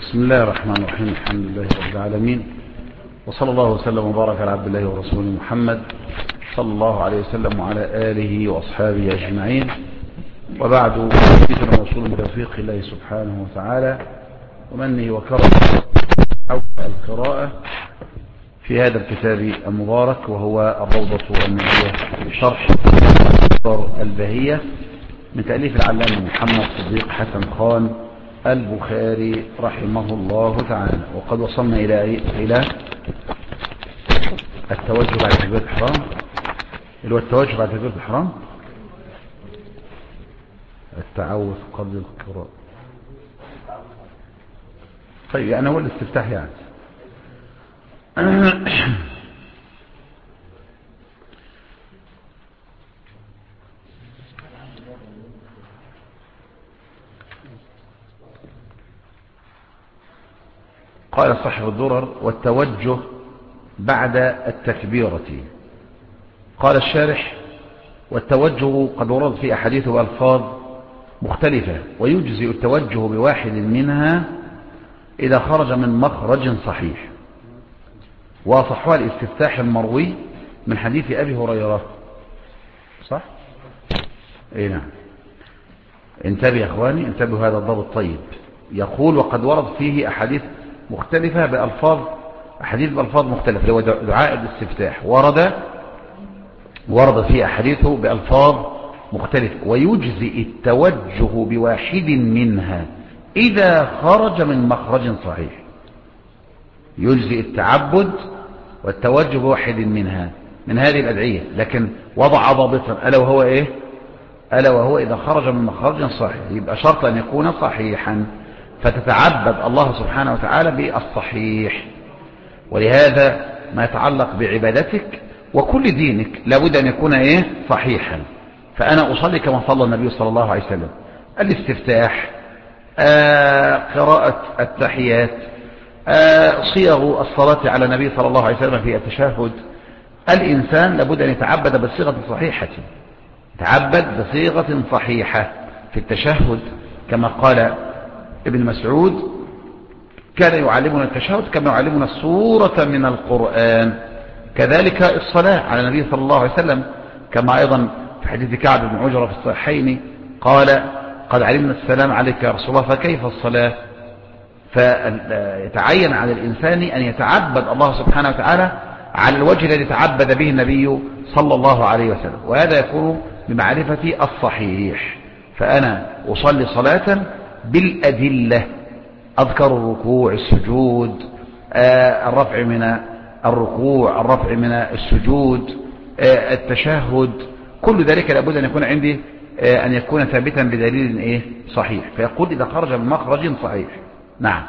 بسم الله الرحمن الرحيم. الحمد لله رب العالمين، وصلى الله وسلم وبارك على عبد الله ورسوله محمد صلى الله عليه وسلم وعلى آله وأصحابه أجمعين. وبعد، ذكر موصول بتوفيق الله سبحانه وتعالى ومنه وكرمه حول القراءة في هذا الكتاب المبارك، وهو الروضة النبوية في شرح البهية من تأليف العلامة محمد صديق حسن خان البخاري رحمه الله تعالى. وقد وصلنا إلى التوجه بعد تكبيرة الإحرام، اللي هو التوجه بعد تكبيرة الإحرام، التعوذ قبل القراءة. طيب يعني هو الاستفتاح يعني. قال صاحب الدرر: والتوجه بعد التكبيرة. قال الشارح: والتوجه قد ورد في أحاديث وألفاظ مختلفة، ويجزئ التوجه بواحد منها إذا خرج من مخرج صحيح، وأصحها الاستفتاح المروي من حديث أبي هريرة. صح؟ اي نعم. انتبه يا اخواني، انتبهوا هذا الضبط طيب. يقول: وقد ورد فيه أحاديث مختلفة أحاديث بألفاظ مختلفة، اللي هو دعاء الاستفتاح ورد فيه أحاديثه بألفاظ مختلفة، ويجزئ التوجه بواحد منها إذا خرج من مخرج صحيح. يجزئ التعبد والتوجه بواحد منها من هذه الأدعية، لكن وضع ضابطا، ألا وهو إيه؟ ألا وهو إذا خرج من مخرج صحيح، يبقى شرط أن يكون صحيحا، فتتعبد الله سبحانه وتعالى بالصحيح. ولهذا ما يتعلق بعبادتك وكل دينك لابد أن يكون إيه؟ صحيحا. فأنا أصلي كما صلى النبي صلى الله عليه وسلم، الاستفتاح، قراءة التحيات، صيغ الصلاة على النبي صلى الله عليه وسلم في التشهد. الإنسان لابد أن يتعبد بصيغة صحيحة، يتعبد بصيغة صحيحة في التشهد، كما قال ابن مسعود: كان يعلمنا التشهد كما يعلمنا السورة من القرآن. كذلك الصلاة على النبي صلى الله عليه وسلم، كما أيضا في حديث كعب بن عجرة في الصحيحين قال: قد علمنا السلام عليك يا رسول الله فكيف الصلاة؟ فيتعين على الإنسان أن يتعبد الله سبحانه وتعالى على الوجه الذي تعبد به النبي صلى الله عليه وسلم، وهذا يكون بمعرفة الصحيح. فأنا أصلي صلاة بالأدلة، أذكر الركوع، السجود، الرفع من الركوع، الرفع من السجود، التشهد، كل ذلك لابد أن يكون عندي أن يكون ثابتا بدليل إيه؟ صحيح. فيقول: إذا خرج من مخرج صحيح. نعم.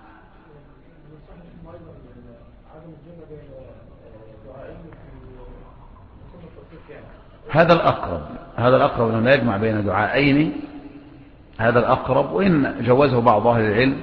هذا الأقرب أنه لا يجمع بين دعائين، هذا الأقرب، وإن جوزه بعض أهل العلم،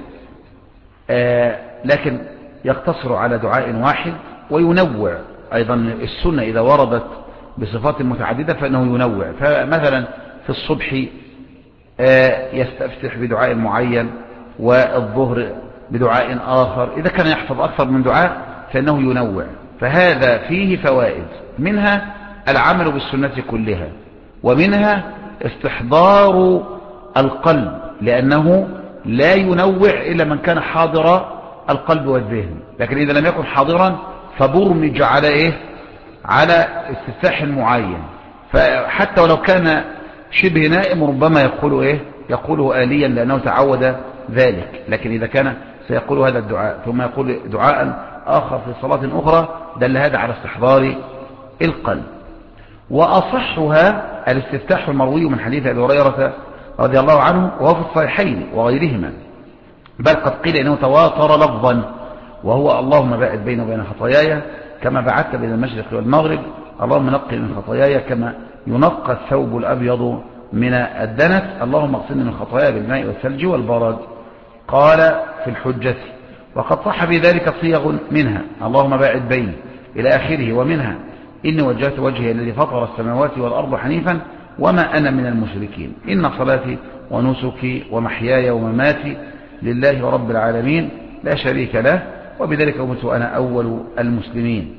لكن يقتصر على دعاء واحد وينوع. أيضا السنة إذا وردت بصفات متعددة فإنه ينوع. فمثلا في الصبح يستفتح بدعاء معين، والظهر بدعاء آخر. إذا كان يحفظ أكثر من دعاء فإنه ينوع. فهذا فيه فوائد، منها العمل بالسنة كلها، ومنها استحضار القلب، لأنه لا ينوع إلا من كان حاضر القلب والذهن. لكن إذا لم يكن حاضرا فبرمج على إيه؟ على استفتاح معين، فحتى ولو كان شبه نائم ربما يقول إيه؟ يقوله آليا لأنه تعود ذلك. لكن إذا كان سيقول هذا الدعاء ثم يقول دعاء آخر في صلاة أخرى، دل هذا على استحضار القلب. وأصحها الاستفتاح المروي من حديث أبي هريرة رضي الله عنه، وهو في الصحيحين وغيرهما، بل قد قيل إنه تواتر لفظا، وهو: اللهم باعد بيني وبين خطاياي كما بعدت بين المشرق والمغرب، اللهم نقي من خطاياي كما ينقى الثوب الأبيض من الدنس، اللهم اغسلني من خطاياي بالماء والثلج والبرد. قال في الحجة: وقد صح في ذلك صيغ، منها اللهم باعد بيني إلى آخره، ومنها إني وجهت وجهي الذي فطر السماوات والأرض حنيفا وما أنا من المشركين، إن صلاتي ونسكي ومحياي ومماتي لله رب العالمين لا شريك له، وبذلك أمرت وأنا أول المسلمين.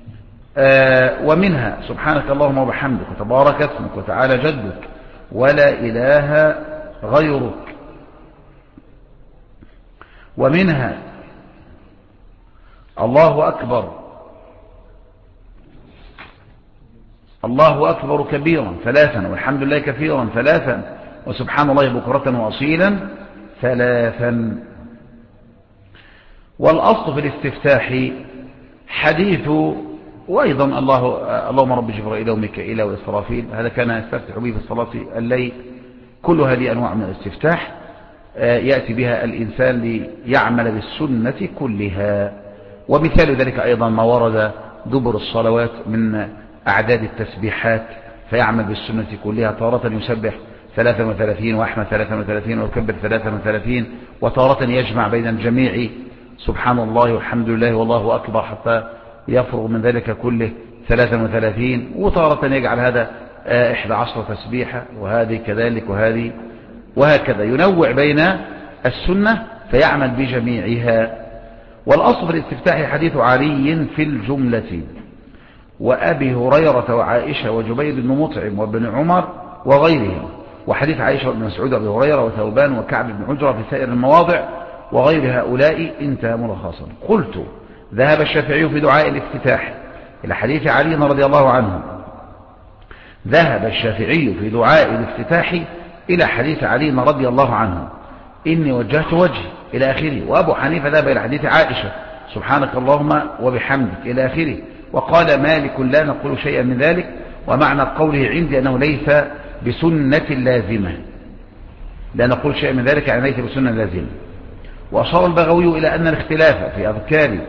ومنها سبحانك اللهم وبحمدك وتبارك اسمك وتعالى جدك ولا إله غيرك. ومنها الله أكبر، الله أكبر كبيرا 3، والحمد لله كثيرا 3، وسبحان الله بكرة وأصيلا 3. والأصل في الاستفتاح حديث، وأيضا اللهم رب جبرائيل وميكائيل وإسرافيل، هذا كان يستفتح به في صلاة الليل. كل هذه أنواع من الاستفتاح يأتي بها الإنسان ليعمل بالسنة كلها. ومثال ذلك أيضا ما ورد دبر الصلوات من أعداد التسبيحات، فيعمل بالسنة كلها. تارة يسبح 33 وأحمد 33 ويكبر 33، وتارة يجمع بين الجميع سبحان الله والحمد لله والله أكبر حتى يفرغ من ذلك كله 33، وتارة يجعل هذا 11 تسبيحة، وهذه كذلك وهذه، وهكذا ينوع بين السنة فيعمل بجميعها. والأصل في الاستفتاح حديث علي في الجملة، وأبي هريرة وعائشة وجبير بن مطعم وابن عمر وغيرهم، وحديث عائشة وابن مسعود وابي هريرة وثوبان وكعب بن عجرة في سائر المواضع، وغير هؤلاء انتهى ملخصا. قلت ذهب الشافعي في دعاء الافتتاح إلى حديث علي رضي الله عنه، ذهب الشافعي في دعاء الافتتاح إلى حديث علي رضي الله عنه إني وجهت وجهي إلى آخره. وأبو حنيفة ذهب إلى حديث عائشة سبحانك اللهم وبحمدك إلى آخره. وقال مالك لا نقول شيئا من ذلك، ومعنى قوله عندي أنه ليس بسنة لازمة، لا نقول شيئا من ذلك يعني ليس بسنة لازمة. وأشار البغوي إلى أن الاختلاف في أذكار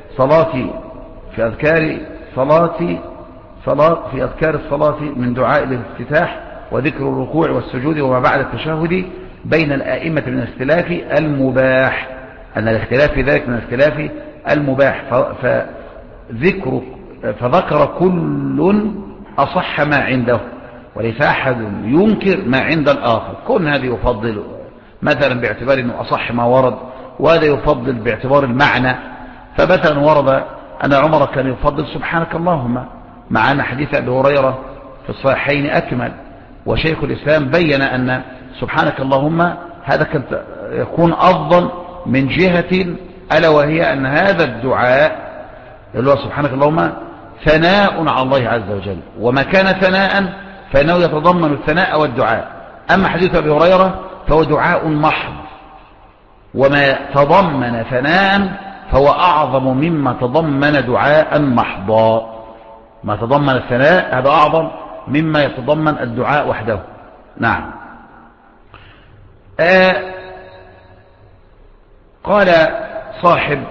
الصلاة من دعاء الافتتاح وذكر الركوع والسجود وما بعد التشهد بين الآئمة من الاختلاف المباح، أن الاختلاف في ذلك من الاختلاف المباح. فذكر كل أصح ما عنده، وليس أحد ينكر ما عند الآخر. كون هذا يفضل مثلا باعتبار أنه أصح ما ورد، وهذا يفضل باعتبار المعنى. فمثلا ورد أن عمر كان يفضل سبحانك اللهم، مع أن حديث أبي هريرة في الصحيحين أكمل. وشيخ الإسلام بين أن سبحانك اللهم هذا كان يكون أفضل من جهة، ألا وهي أن هذا الدعاء اللي هو سبحانك اللهم ثناء على الله عز وجل، وما كان ثناء فإنه يتضمن الثناء والدعاء. أما حديث أبي هريرة فهو دعاء محض، وما تضمن ثناء فهو أعظم مما تضمن دعاء محضا. ما تضمن الثناء هذا أعظم مما يتضمن الدعاء وحده. نعم. قال صاحب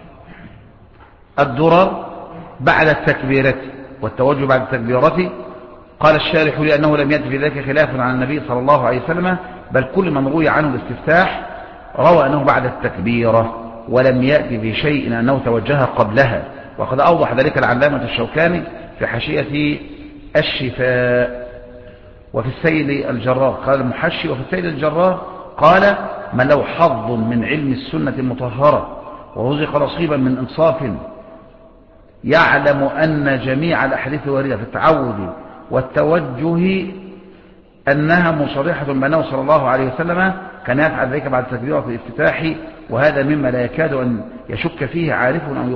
الدرر بعد التكبيرة والتوجه بعد التكبيرة، قال الشارح لأنه لم يأتي في ذلك خلاف عن النبي صلى الله عليه وسلم، بل كل من روي عنه الاستفتاح روى أنه بعد التكبيرة، ولم يأتي في شيء أنه توجه قبلها. وقد أوضح ذلك العلامة الشوكاني في حاشية الشفاء. وفي السيد الجرار قال المحشي، وفي السيد الجرار قال من له حظ من علم السنة المطهرة ورزق نصيبا من إنصاف يعلم أن جميع الأحاديث الواردة في التعوذ والتوجه أنها مصرحة بأنه صلى الله عليه وسلم كان يفعل ذلك بعد تكبيرة الافتتاح، وهذا مما لا يكاد أن يشك فيه عارف أو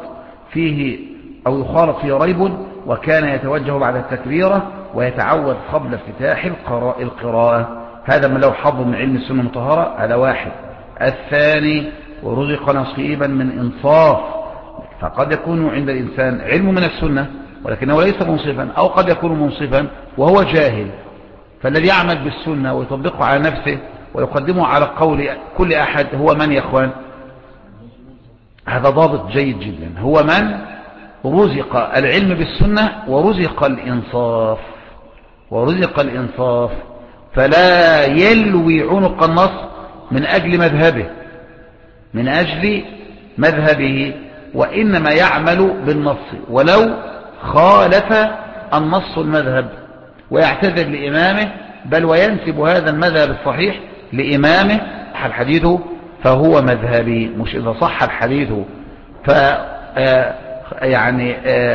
يخالط فيه ريب، وكان يتوجه بعد التكبيرة ويتعوذ قبل افتتاح القراءة. هذا من له حظ من علم السنة المطهرة، هذا واحد. الثاني ورزق نصيبا من إنصاف، فقد يكون عند الإنسان علم من السنة ولكنه ليس منصفا، أو قد يكون منصفا وهو جاهل. فالذي يعمل بالسنة ويطبقه على نفسه ويقدمه على قول كل أحد هو من يا أخوان؟ هذا ضابط جيد جدا، هو من رزق العلم بالسنة ورزق الإنصاف، فلا يلوي عنق النص من أجل مذهبه، وإنما يعمل بالنص ولو خالف النص المذهب، ويعتذر لإمامه، بل وينسب هذا المذهب الصحيح لإمامه الحديث فهو مذهبي. مش إذا صح الحديث يعني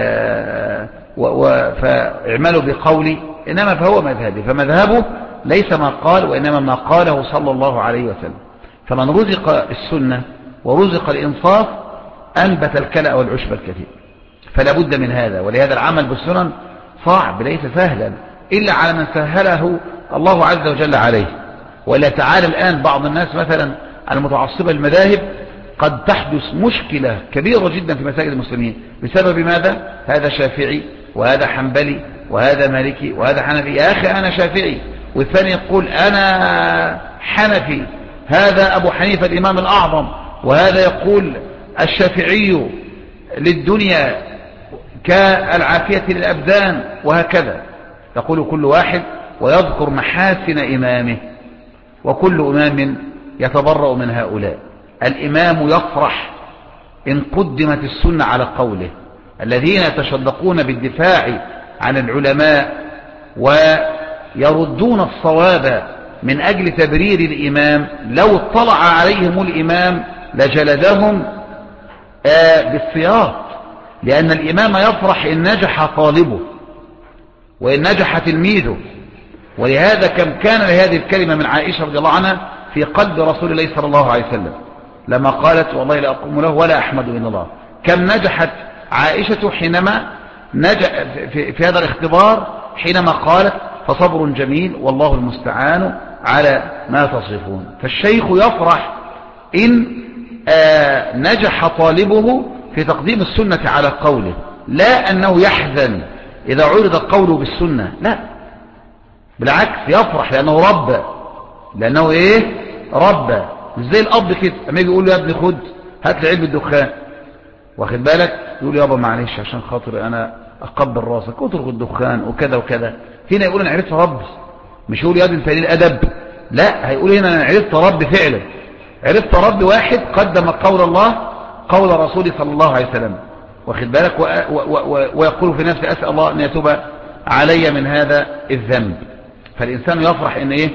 فاعملوا بقولي، إنما فهو مذهبي. فمذهبه ليس ما قال، وإنما ما قاله صلى الله عليه وسلم. فمن رزق السنة ورزق الإنصاف أنبت الكلأ والعشب الكثير. فلا بد من هذا. ولهذا العمل بالسنن صعب، ليس سهلا إلا على من سهله الله عز وجل عليه. ولا تعالى الآن بعض الناس مثلا المتعصبة المذاهب قد تحدث مشكلة كبيرة جدا في مساجد المسلمين بسبب ماذا؟ هذا شافعي وهذا حنبلي وهذا مالكي وهذا حنفي. يا أخي أنا شافعي، والثاني يقول أنا حنفي، هذا أبو حنيفة الإمام الأعظم، وهذا يقول الشافعي للدنيا كالعافية للأبدان، وهكذا يقول كل واحد ويذكر محاسن إمامه، وكل إمام يتبرأ من هؤلاء. الإمام يفرح إن قدمت السنة على قوله. الذين يتشدقون بالدفاع عن العلماء ويردون الصواب من أجل تبرير الإمام، لو اطلع عليهم الإمام لجلدهم بالسياط، لأن الإمام يفرح إن نجح طالبه وإن نجح تلميذه. ولهذا كم كان لهذه الكلمة من عائشة رضي الله عنها في قلب رسول الله صلى الله عليه وسلم لما قالت والله لا أقوم له ولا أحمد إلا الله. كم نجحت عائشة حينما نجح في هذا الاختبار، حينما قالت فصبر جميل والله المستعان على ما تصفون. فالشيخ يفرح إن نجح طالبه في تقديم السنة على قوله، لا أنه يحزن إذا عرض قوله بالسنة، لا، بالعكس يفرح لأنه رب. لأنه إيه؟ رب. مش زي الأب كده أما يجي يقول له يا ابني خد هات لي علبة الدخان، واخد بالك، يقول يابا معلش عشان خاطر أنا أقبل راسك وترك الدخان وكذا وكذا. هنا يقول أنا عرفت رب، مش يقول يا ابني أنت ليه الأدب، لا، هيقول هنا أنا عرفت رب فعلا. عرفت رب واحد قدم قول الله قول رسوله صلى الله عليه وسلم، واخد بالك، ويقول في نفسه أسأل الله أن يتوب علي من هذا الذنب. فالإنسان يفرح إن إيه؟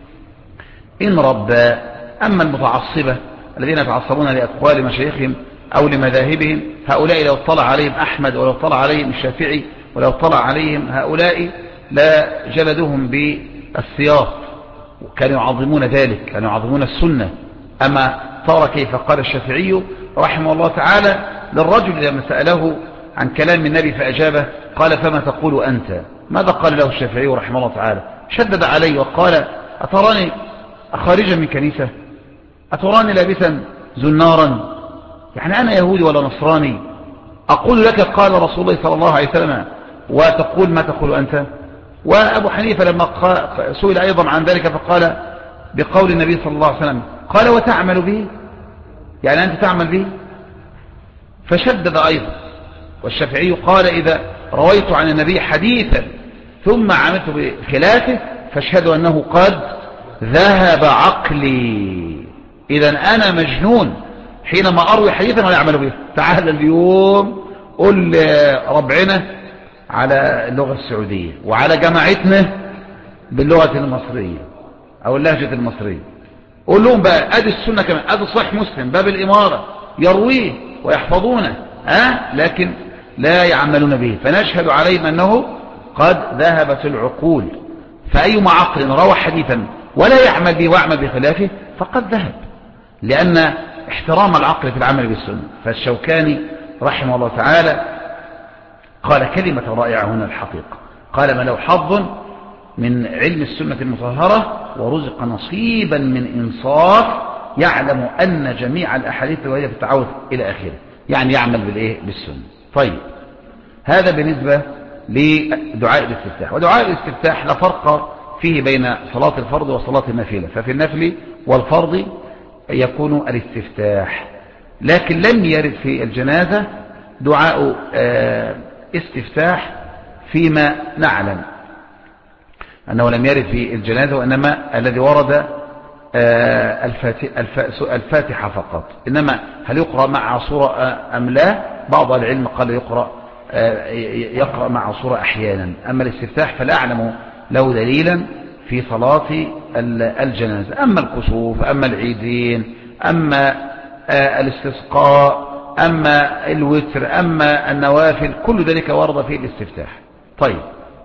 إن رب. أما المتعصبة الذين يتعصبون لأقوال مشايخهم أو لمذاهبهم، هؤلاء لو اطلع عليهم أحمد ولو اطلع عليهم الشافعي ولو اطلع عليهم هؤلاء لا جلدوهم بالسياط. وكانوا يعظمون ذلك، كانوا يعظمون السنة. أما ترى كيف قال الشافعي رحمه الله تعالى للرجل لما سأله عن كلام النبي فأجابه قال فما تقول أنت؟ ماذا قال له الشافعي رحمه الله تعالى؟ شدد عليه وقال أتراني خارجا من كنيسة؟ أتراني لابسا زنارا؟ يعني أنا يهودي ولا نصراني؟ أقول لك قال رسول الله صلى الله عليه وسلم وتقول ما تقول أنت؟ وأبو حنيفة لما سئل أيضا عن ذلك فقال بقول النبي صلى الله عليه وسلم قال وتعمل به؟ يعني أنت تعمل به؟ فشدد أيضا. والشافعي قال إذا رويت عن النبي حديثا ثم عملت بخلافه فاشهدوا أنه قد ذهب عقلي. إذا أنا مجنون حينما أروي حديثا ولا أعمل به. تعال اليوم قل ربعنا على اللغة السعودية وعلى جماعتنا باللغة المصرية أو اللهجة المصرية، قول لهم بقى أدي السنة كمان، أدي صحيح مسلم باب الإمارة يرويه ويحفظونه، لكن لا يعملون به. فنشهد عليهم أنه قد ذهبت العقول. فأيما عقل روى حديثا ولا يعمل به ويعمل بخلافه فقد ذهب، لأن احترام العقل في العمل بالسنة. فالشوكاني رحمه الله تعالى قال كلمة رائعة هنا الحقيقة، قال ما لو حظ من علم السنة المطهرة ورزق نصيبا من إنصاف يعلم أن جميع الأحاديث الواردة في التعوذ إلى آخره، يعني يعمل بالإيه؟ بالسنة. طيب هذا بالنسبة لدعاء الاستفتاح. ودعاء الاستفتاح لا فرق فيه بين صلاة الفرض وصلاة النافلة، ففي النفل والفرض يكون الاستفتاح. لكن لم يرد في الجنازة دعاء استفتاح فيما نعلم أنه لم يرد في الجنازة، وإنما الذي ورد الفاتحة فقط. إنما هل يقرأ مع صورة أم لا؟ بعض العلم قال يقرأ مع صورة أحيانا. أما الاستفتاح فلا أعلم له دليلا في صلاة الجنازة. أما الكسوف، أما العيدين، أما الاستسقاء، أما الوتر، أما النوافل، كل ذلك ورد فيه الاستفتاح. طيب،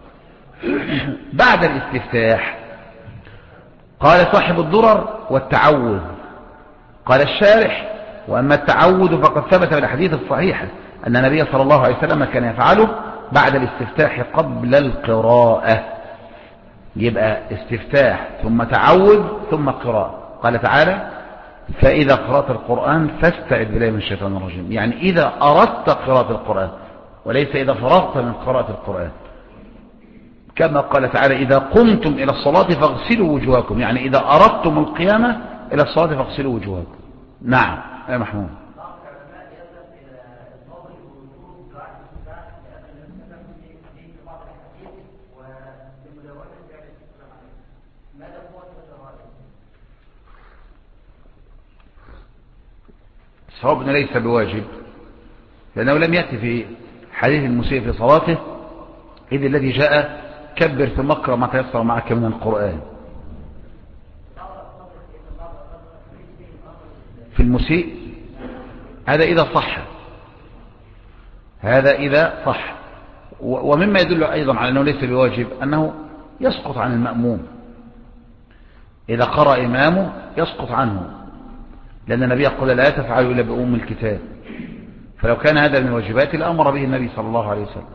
بعد الاستفتاح قال صاحب الدرر: والتعوذ. قال الشارح: وأما التعوذ فقد ثبت بالأحاديث الصحيحة أن النبي صلى الله عليه وسلم كان يفعله بعد الاستفتاح قبل القراءة. يبقى استفتاح ثم تعوذ ثم قراءة. قال تعالى: فإذا قرأت القرآن فاستعذ بالله من الشيطان الرجيم. يعني إذا أردت قراءة القرآن، وليس إذا فرغت من قراءة القرآن. كما قال تعالى: إذا قمتم إلى الصلاة فاغسلوا وجوهكم. يعني إذا أردتم القيامة إلى الصلاة فاغسلوا وجوهكم. نعم يا محمود. الصواب أنه ليس بواجب، لأنه لم يأتي في حديث المسيء في صلاته إذ الذي جاء: كبر ثم اقرأ ما تيسر معك من القرآن. في المسيء هذا إذا صح، هذا إذا صح. ومما يدل أيضا على أنه ليس بواجب أنه يسقط عن المأموم. إذا قرأ إمامه يسقط عنه، لأن النبي يقول: لا تفعلوا إلا بأم الكتاب. فلو كان هذا من الواجبات لأمر به النبي صلى الله عليه وسلم.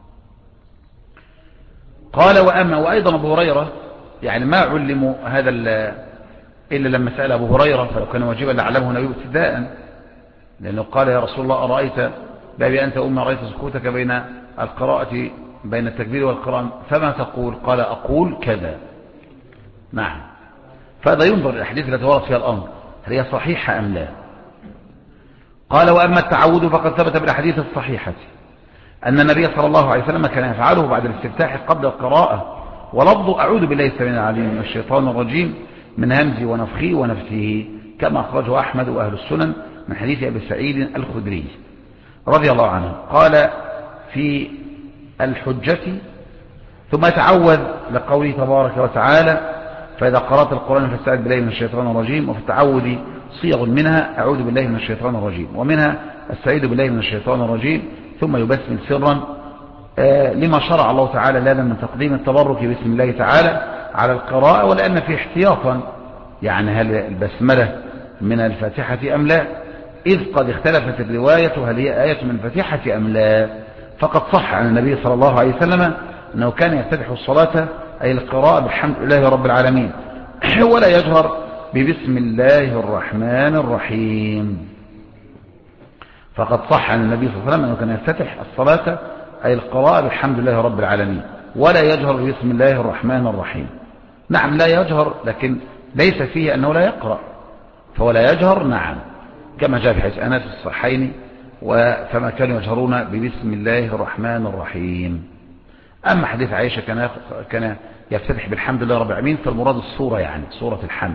قال: وأيضا أبو هريرة، يعني ما علموا هذا إلا لما سأل أبو هريرة، فلو كان واجبا لعلمه النبي ابتداء، لأنه قال: يا رسول الله أرأيت بأبي أنت أم رأيت سكوتك بين القراءة، بين التكبير والقراءة، فما تقول؟ قال: أقول كذا. نعم. فهذا ينظر الأحاديث التي ورد فيها الأمر هل هي صحيحة أم لا. قال: وأما التعوذ فقد ثبت بالأحاديث الصحيحة أن النبي صلى الله عليه وسلم كان يفعله بعد الاستفتاح قبل القراءة، ولفظ: أعوذ بالله السميع العليم من الشيطان الرجيم من همزه ونفخه ونفثه، كما أخرجه أحمد وأهل السنن من حديث أبي سعيد الخدري رضي الله عنه. قال في الحجة: ثم يتعوذ لقوله تبارك وتعالى: فإذا قرأت القرآن فاستعذ بالله من الشيطان الرجيم. وفي التعوذ صيغ منها: أعوذ بالله من الشيطان الرجيم، ومنها استعيذ بالله من الشيطان الرجيم، ثم يبسمل سرا لما شرع الله تعالى لنا من تقديم التبرك باسم الله تعالى على القراءة، ولأن في احتياطا، يعني هل البسملة من الفاتحة أم لا، إذ قد اختلفت الرواية هل هي آية من الفاتحة أم لا. فقد صح عن النبي صلى الله عليه وسلم أنه كان يفتتح الصلاة أي القراءة بالحمد لله رب العالمين، ولا يجهر ببسم الله الرحمن الرحيم. فقد صح عن النبي صلى الله عليه وسلم أنه كان يفتتح الصلاة أي القراءة بالحمد لله رب العالمين، ولا يجهر ببسم الله الرحمن الرحيم. نعم لا يجهر، لكن ليس فيه أنه لا يقرأ، فهو لا يجهر. نعم، كما جاء في حديث أنس في الصحيحين: فما كانوا يجهرون ببسم الله الرحمن الرحيم. أما حديث عائشة كان يفتتح بالحمد لله رب العالمين، فالمراد الصورة، يعني صورة الحمد.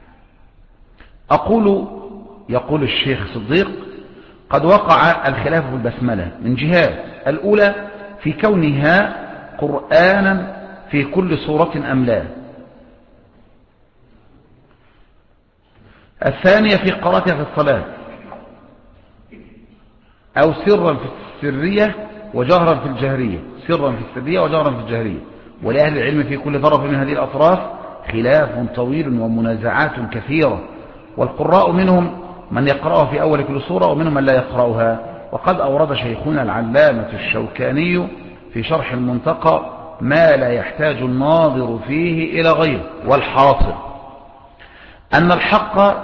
يقول الشيخ صديق: قد وقع الخلاف في البسملة من جهات: الأولى في كونها قرآنا في كل صورة أم لا، الثانية في قراءتها في الصلاة، أو سرا في السرية وجهرا في الجهرية، سرا في السرية وجهرا في الجهرية. ولأهل العلم في كل طرف من هذه الأطراف خلاف طويل ومنازعات كثيرة، والقراء منهم من يقرأها في أول كل سورة، ومنهم من لا يقرأها. وقد أورد شيخنا العلامة الشوكاني في شرح المنتقى ما لا يحتاج الناظر فيه إلى غيره. والحاصل أن الحق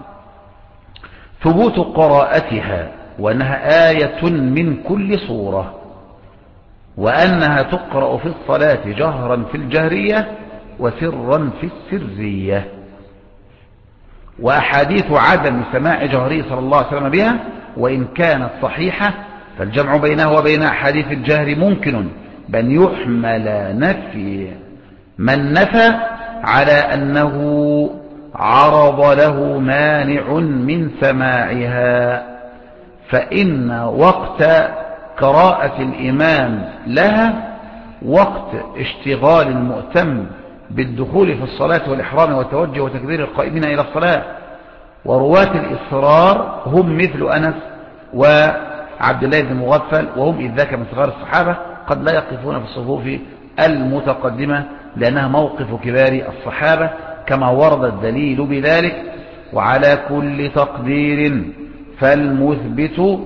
ثبوت قراءتها، وأنها آية من كل صورة، وأنها تقرأ في الصلاة جهرا في الجهرية وسرا في السرية. وأحاديث عدم سماع جهري صلى الله عليه وسلم بها وإن كانت صحيحة، فالجمع بينها وبين أحاديث الجهر ممكن، بل يحمل نفي من نفى على أنه عرض له مانع من سماعها، فإن وقت قراءة الإمام لها وقت اشتغال المؤتم بالدخول في الصلاة والإحرام والتوجه وتكبير القائمين إلى الصلاة، ورواة الإصرار هم مثل أنس وعبد الله بن مغفل، وهم إذ ذاك من صغار الصحابة قد لا يقفون في الصفوف المتقدمة لأنها موقف كبار الصحابة كما ورد الدليل بذلك. وعلى كل تقدير فالمثبت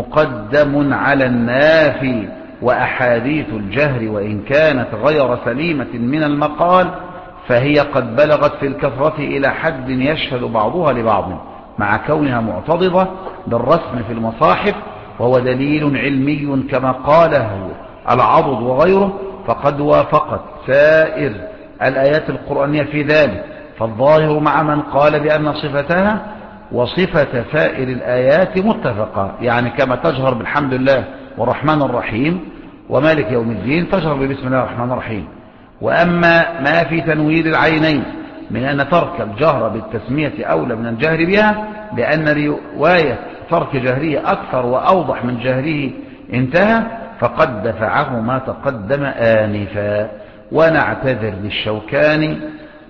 مقدم على النافي، وأحاديث الجهر وإن كانت غير سليمة من المقال فهي قد بلغت في الكثرة إلى حد يشهد بعضها لبعض مع كونها معتضدة بالرسم في المصاحف، وهو دليل علمي كما قاله العضد وغيره، فقد وافقت سائر الآيات القرآنية في ذلك. فالظاهر مع من قال بأن صفتها وصفة سائر الآيات متفقة، يعني كما تجهر بالحمد لله والرحمن الرحيم ومالك يوم الدين تجهر ببسم الله الرحمن الرحيم. وأما ما في تنوير العينين من أن ترك الجهر بالتسمية أولى من الجهر بها لأن رواية ترك جهره أكثر وأوضح من جهره انتهى، فقد دفعه ما تقدم آنفا. ونعتذر للشوكاني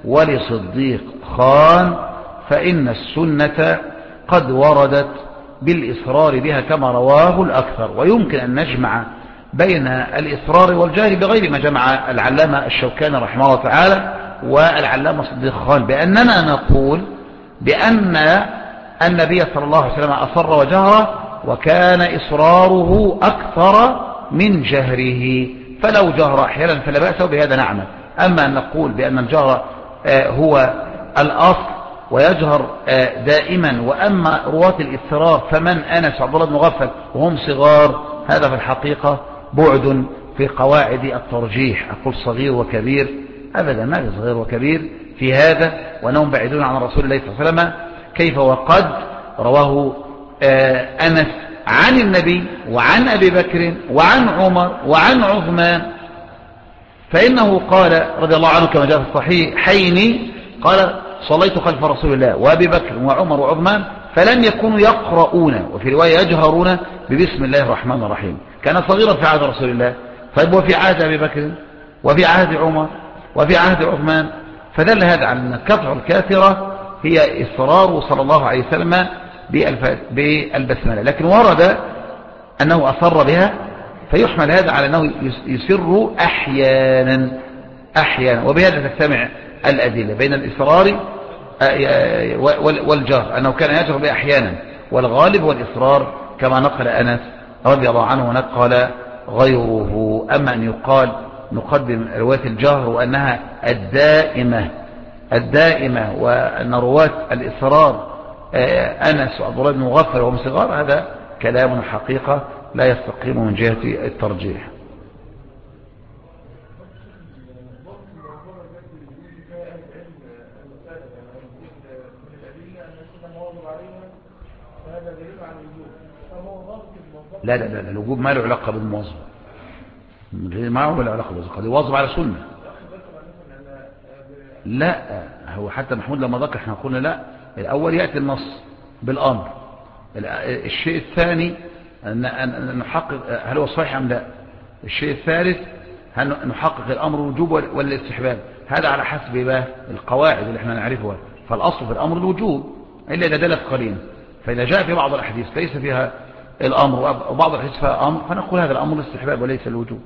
ولصديق خان فإن السنة قد وردت بالإصرار بها كما رواه الأكثر، ويمكن أن نجمع بين الإصرار والجهر بغير ما جمع العلامة الشوكاني رحمه الله تعالى والعلامة صديق خان، بأننا نقول بأن النبي صلى الله عليه وسلم أصر وجهر وكان إصراره أكثر من جهره، فلو جهر أحيانا فلا بأس بهذا نعمل. أما أن نقول بأن الجهر هو الأصل ويجهر دائما، وأما رواة الإصرار فمن أنس وعبد الله بن مغفل وهم صغار، هذا في الحقيقة بعد في قواعد الترجيح. أقول صغير وكبير أبدا، ما في صغير وكبير في هذا، وأنهم بعيدون عن رسول الله صلى الله عليه وسلم. كيف وقد رواه أنس عن النبي وعن أبي بكر وعن عمر وعن عثمان، فإنه قال رضي الله عنه كما جاء في الصحيحين قال صليت خلف رسول الله وأبي بكر وعمر وعثمان فلم يكونوا يقرؤون، وفي رواية يجهرون ببسم الله الرحمن الرحيم. كان صغيرا في عهد رسول الله، طيب وفي عهد أبي بكر وفي عهد عمر وفي عهد عثمان، فدل هذا على أن الكثرة الكاثرة هي إصرار صلى الله عليه وسلم بالبسملة، لكن ورد أنه أصر بها، فيحمل هذا على أنه يسر أحيانا، وبهذا تجتمع الأدلة بين الإصرار والجهر، أنه كان يجهر بها أحيانا، والغالب هو الإصرار كما نقل أنس رضي الله عنه ونقل غيره. أما أن يقال نقدم رواية الجهر وأنها الدائمة وأن رواة الإصرار أنس وعبد الله بن مغفل وهم صغار، هذا كلام حقيقة لا يستقيم من جهة الترجيح. لا لا لا، الوجوب ما له علاقة بالمواظبة، ما له علاقة بالمواظبة، قد يواظب على سنة. لا، هو حتى محمود لما ذكر احنا قلنا لا، الأول يأتي النص بالأمر، الشيء الثاني أن نحقق هل هو صحيح أم لا، الشيء الثالث هل نحقق الأمر الوجوب ولا الاستحباب، هذا على حسب بقى القواعد اللي احنا نعرفها. فالأصل في الأمر الوجوب إلا إذا دلت قرينة، فإذا جاء في بعض الأحاديث ليس فيها الأمر وبعض الأحاديث فيها أمر، فنقول هذا الأمر الاستحباب وليس الوجوب.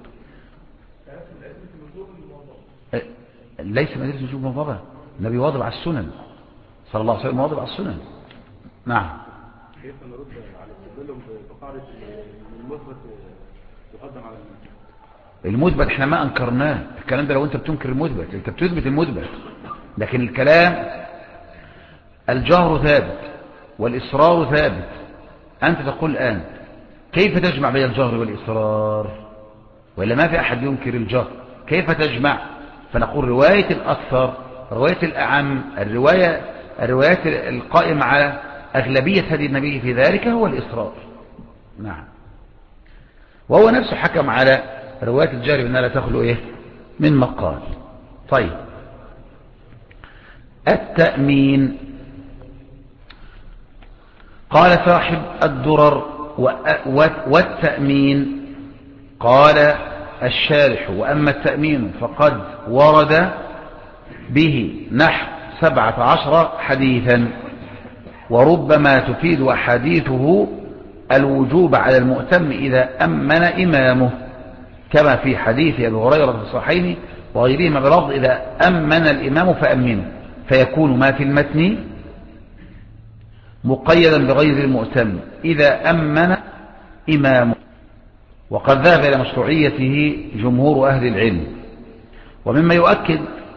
ليس من أدلة الوجوب موضوع، النبي واظب على السنن صلى الله عليه وسلم، واظب على السنن. نعم. كيف نرد على استدلالهم بقاعدة المثبت يقدم على المثبت؟ احنا ما انكرناه الكلام ده، لو انت بتنكر المثبت انت بتثبت المثبت، لكن الكلام الجهر ثابت والإصرار ثابت. أنت تقول الآن كيف تجمع بين الجهر والإصرار، ولا ما في أحد ينكر الجهر، كيف تجمع؟ فنقول رواية الأكثر، رواية الأعم، الروايات القائمة على أغلبية هدي النبي في ذلك هو الإصرار. نعم. وهو نفسه حكم على رواية الجهر بأنها لا تخلو إيه من مقال. طيب، التأمين. قال صاحب الدرر والتأمين، قال الشارح وأما التأمين فقد ورد به نحو 17 حديثا، وربما تفيد أحاديثه الوجوب على المؤتم إذا أمن إمامه، كما في حديث أبي هريرة في الصحيحين وغيرهما بلفظ إذا أمن الإمام فأمنوا، فيكون ما في المتن مقيدا بغير المؤتم إذا أمن إمامه. وقد ذهب إلى مشروعيته جمهور أهل العلم. ومما يؤكد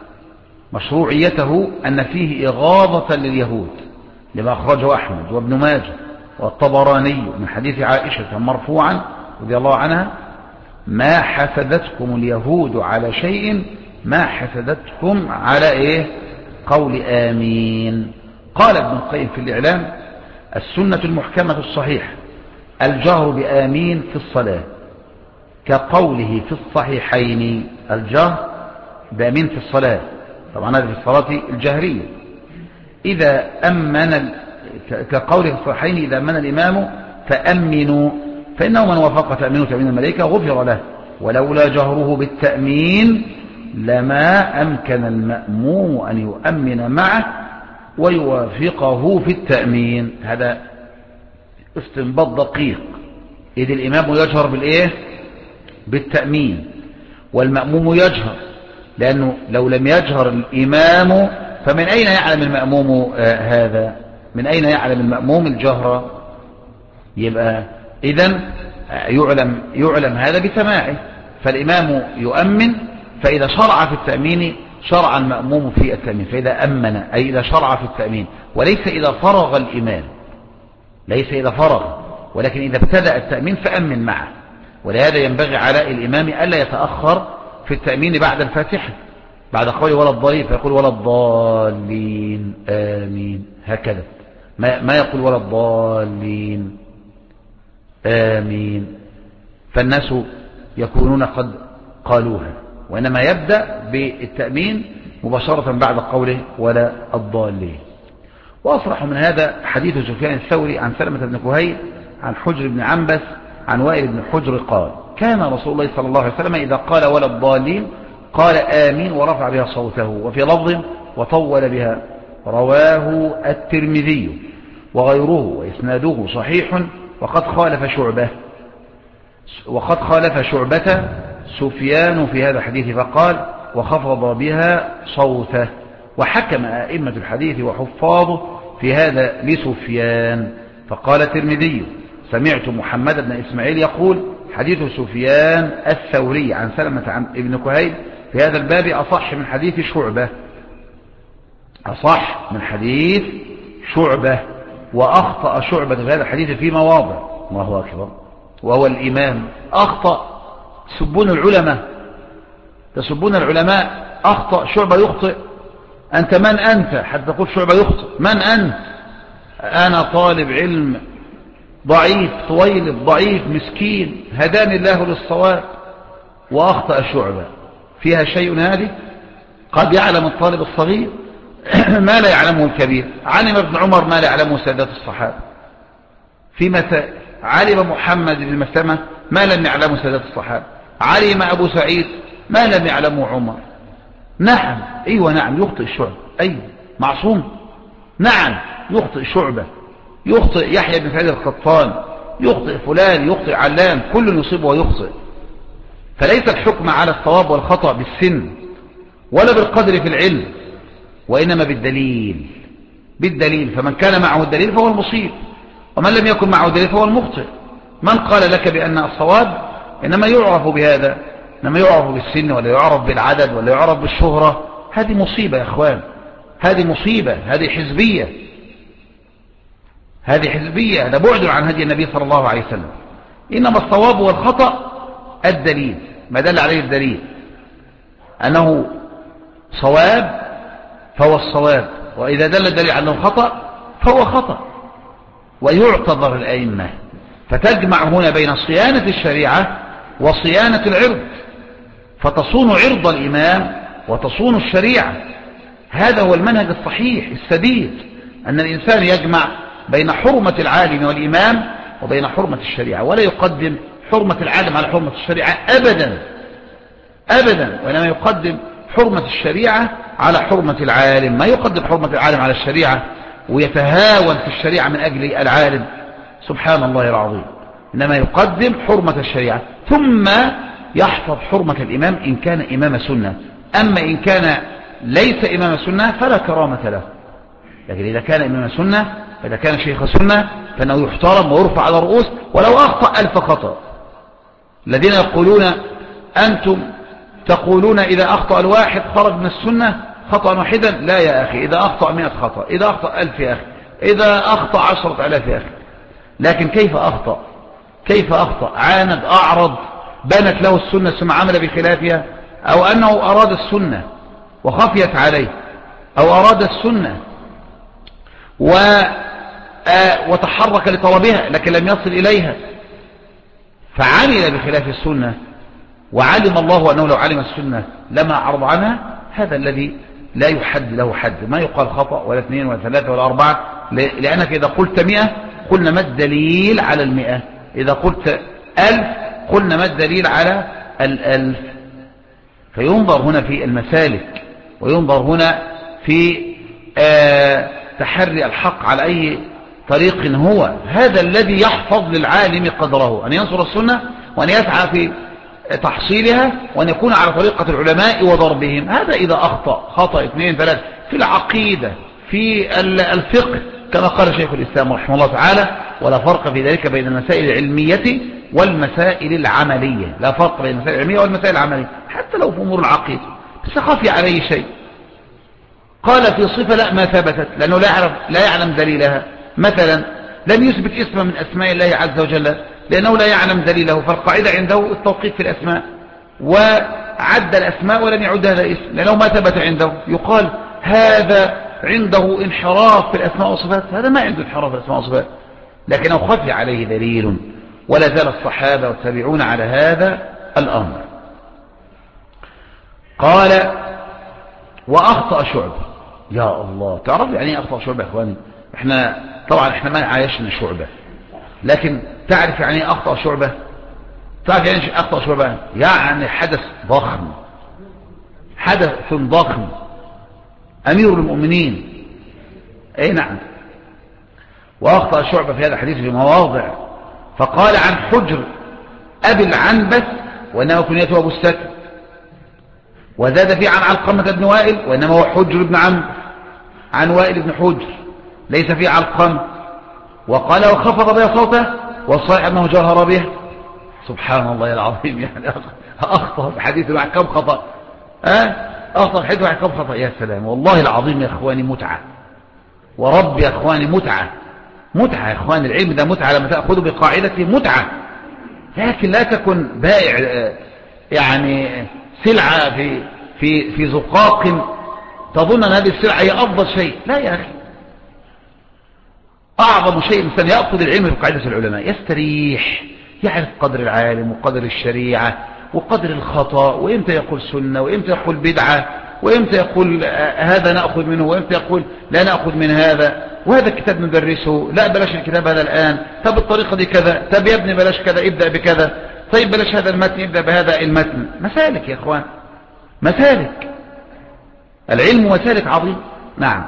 مشروعيته أن فيه إغاظة لليهود لما أخرجه أحمد وابن ماجه والطبراني من حديث عائشة مرفوعا رضي الله عنها: ما حسدتكم اليهود على شيء ما حسدتكم على إيه؟ قول آمين. قال ابن القيم في الإعلام: السنة المحكمة الصحيحة الجهر بآمين في الصلاة، كقوله في الصحيحين الجهر بآمين في الصلاة، طبعا هذا في الصلاة الجهرية، إذا أمن كقوله في الصحيحين إذا أمن الإمام فأمنوا، فإنه من وافق تأمين تأمين الملائكة غفر له، ولولا جهره بالتأمين لما أمكن المأموم أن يؤمن معه ويوافقه في التأمين. هذا استنباط دقيق، إذ الإمام يجهر بالإيه؟ بالتأمين، والمأموم يجهر، لأنه لو لم يجهر الإمام فمن أين يعلم المأموم هذا؟ من أين يعلم المأموم الجهر؟ يبقى إذن يعلم هذا بسماعه، فالإمام يؤمن، فإذا شرع في التأمين شرع المأموم في التأمين، فإذا أمن أي إذا شرع في التأمين، وليس إذا فرغ الإمام، ليس إذا فرغ، ولكن إذا ابتدأ التأمين فأمن معه. ولهذا ينبغي على الإمام ألا يتأخر في التأمين بعد الفاتحة، بعد قول ولا الضالين فيقول ولا الضالين آمين، هكذا ما يقول ولا الضالين آمين، فالناس يكونون قد قالوها، وإنما يبدأ بالتأمين مباشرة بعد قوله ولا الضالين. وأصرح من هذا حديث سفيان الثوري عن سلمة بن كهيل عن حجر بن عنبس عن وائل بن حجر قال: كان رسول الله صلى الله عليه وسلم إذا قال ولا الضالين قال آمين ورفع بها صوته، وفي لفظ وطول بها. رواه الترمذي وغيره وإسناده صحيح، وقد خالف شعبة سفيان في هذا الحديث فقال وخفض بها صوته. وحكم أئمة الحديث وحفاظه في هذا لسفيان، فقال الترمذي: سمعت محمد بن إسماعيل يقول حديث سفيان الثوري عن سلمة عن ابن كهيل في هذا الباب أصح من حديث شعبة، أصح من حديث شعبة. وأخطأ شعبة في هذا الحديث في مواضع، الله أكبر، وهو الإمام أخطأ. تسبون العلماء، أخطأ شعبة يخطئ. أنت من أنت حتى تقول شعبة يخطئ؟ من أنت؟ أنا طالب علم ضعيف طويل ضعيف مسكين هداني الله للصواب، وأخطأ شعبة، فيها شيء هذه؟ قد يعلم الطالب الصغير ما لا يعلمه الكبير. علم ابن عمر ما لا يعلمه سادات الصحابة في مسائل، علم محمد بن مسلمة ما لم يعلمه سادات الصحابة، علم أبو سعيد ما لم يعلمه عمر. نعم، أيوة نعم، يخطئ شعبة، أيوة معصوم، نعم يخطئ شعبة، يخطئ يحيى بن سعيد القطان، يخطئ فلان، يخطئ علان، كل يصيب ويخطئ. فليس الحكم على الصواب والخطأ بالسن ولا بالقدر في العلم، وإنما بالدليل. فمن كان معه الدليل فهو المصيب، ومن لم يكن معه الدليل فهو المخطئ. من قال لك بأن الصواب إنما يعرف بهذا، إنما يعرف بالسن ولا يعرف بالعدد ولا يعرف بالشهرة، هذه مصيبة يا أخوان، هذه مصيبة، هذه حزبية، هذا بعد عن هدي النبي صلى الله عليه وسلم. إنما الصواب والخطأ الدليل، ما دل عليه الدليل أنه صواب فهو الصواب، وإذا دل الدليل أنه خطأ فهو خطأ. ويعتبر الأئمة، فتجمع هنا بين صيانة الشريعة وصيانة العرض، فتصون عرض الإمام وتصون الشريعة. هذا هو المنهج الصحيح السديد، أن الإنسان يجمع بين حرمة العالم والإمام وبين حرمة الشريعة، ولا يقدم حرمة العالم على حرمة الشريعة أبدا أبدا، وإنما يقدم حرمة الشريعة على حرمة العالم، ما يقدم حرمة العالم على الشريعة ويتهاون في الشريعة من أجل العالم، سبحان الله العظيم. إنما يقدم حرمة الشريعة ثم يحفظ حرمة الإمام إن كان إمام سنة. أما إن كان ليس إمام سنة فلا كرامة له. لكن إذا كان إمام سنة، فإذا كان شيخ سنة، فإنه يحترم ويرفع على الرؤوس ولو أخطأ 1000 خطأ. الذين يقولون أنتم تقولون إذا أخطأ الواحد خرج من السنة خطأ واحدا، لا يا أخي، إذا أخطأ 100 خطأ، إذا أخطأ 1000 يا أخي، إذا أخطأ 10,000 يا أخي. لكن كيف أخطأ؟ كيف أخطأ؟ عاند، أعرض، بانت له السنة ثم عمل بخلافها، أو أنه أراد السنة وخفيت عليه، أو أراد السنة وتحرك لطلبها لكن لم يصل إليها فعمل بخلاف السنة، وعلم الله أنه لو علم السنة لما أعرض عنها. هذا الذي لا يحد له حد، ما يقال خطأ ولا 2 ولا 3 ولا 4، لأنك إذا قلت 100 قلنا ما الدليل على 100، إذا قلت 1000 قلنا ما الدليل على 1000. فينظر هنا في المسالك، وينظر هنا في تحري الحق على أي طريق هو. هذا الذي يحفظ للعالم قدره، أن ينصر السنة وأن يسعى في تحصيلها وأن يكون على طريقة العلماء وضربهم. هذا إذا أخطأ خطأ 2 3 في العقيدة، في الفقه، كما قال شيخ الإسلام رحمه الله تعالى: ولا فرق في ذلك بين المسائل العلمية والمسائل العملية. لا فرق بين المسائل العلمية والمسائل العملية، حتى لو في أمور العقيدة، بس خفي عليه شيء. قال في صفة لا ما ثبتت لأنه لا يعلم دليلها. مثلا لم يثبت اسما من أسماء الله عز وجل لأنه لا يعلم دليله، فالقاعدة عنده التوقيف في الأسماء، وعد الأسماء ولم يعد هذا اسم لأنه ما ثبت عنده. يقال هذا عنده انحراف في الأسماء والصفات، هذا ما عنده انحراف في الأسماء والصفات، لكنه خفي عليه دليل. ولا زال الصحابة والتابعون على هذا الأمر. قال: وأخطأ شعبة. يا الله، تعرف يعني ايه أخطأ شعبة يا إخواني؟ طبعا احنا ما عايشنا شعبة، لكن تعرف يعني ايه أخطأ شعبة؟ تعرف يعني ايه أخطأ شعبة؟ يعني حدث ضخم، حدث ضخم، أمير المؤمنين. أي نعم. وأخطأ شعبة في هذا الحديث في مواضع، فقال عن حجر أبي العنبس وإنما كنيته أبو السكن، وزاد فيه عن علقمة بن وائل وإنما هو حجر بن عمرو، عن وائل بن حجر ليس فيه علقمة. وقال وخفض بها صوته والصحيح أنه جهر به. سبحان الله العظيم، يعني أخطأ بحديث مع كم خطأ، أخطأ بحديث مع كم خطأ. يا سلام، والله العظيم يا إخواني متعة، ورب يا إخواني متعة، متعة يا إخواني. العلم ده متعة لما تأخذه بقاعدته، متعة. لكن لا تكن بائع يعني سلعة في زقاق تظن أن هذه السلعة هي أفضل شيء. لا يا أخي، أعظم شيء الإنسان يأخذ العلم بقاعدة العلماء، يستريح، يعرف قدر العالم وقدر الشريعة وقدر الخطأ، وإمتى يقول سنة وإمتى يقول بدعة، وإمتى يقول هذا نأخذ منه وإمتى يقول لا نأخذ من هذا، وهذا الكتاب ندرسه، لا بلاش الكتاب هذا الآن، طب الطريقة دي كذا، طب يا ابني بلاش كذا ابدأ بكذا، طيب بلاش هذا المتن ابدأ بهذا المتن. مسالك يا إخوان، مسالك، العلم مسالك عظيم. نعم.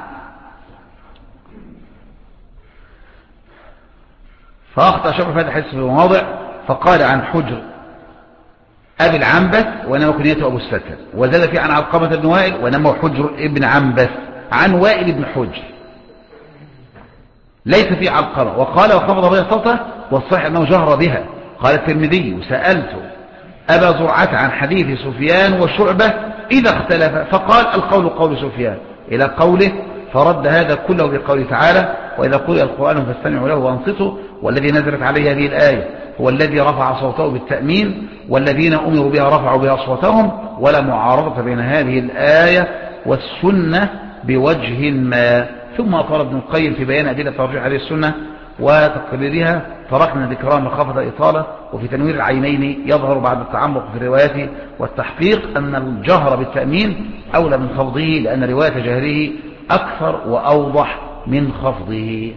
فأخطأ شعبة في هذا الحديث في مواضع، فقال عن حجر أبي العنبس وإنما كنيته أبو السكن، وزاد فيه عن علقمة بن وائل وإنما هو حجر ابن عنبس، عن وائل بن حجر ليس فيه علقمة. وقال وخفض بها صوته والصحيح أنه جهر بها. قال الترمذي: سألت أبا زرعة عن حديث سفيان وشعبة إذا اختلف، فقال القول قول سفيان إلى قوله، فرد هذا كله بقوله تعالى: وإذا قرئ القرآن فاستمعوا له وانصتوا، والذي نزلت عليه هذه الآية هو الذي رفع صوته بالتأمين، والذين أمروا بها رفعوا بها أصواتهم، ولا معارضة بين هذه الآية والسنة بوجه ما. ثم أطال ابن القيم في بيان أدلة ترجيح هذه السنة وتقريرها، تركنا ذكرها من خفض إطالة. وفي تنوير العينين يظهر بعد التعمق في الروايات والتحقيق أن الجهر بالتأمين أولى من خفضه، لأن رواية جهره أكثر وأوضح من خفضه.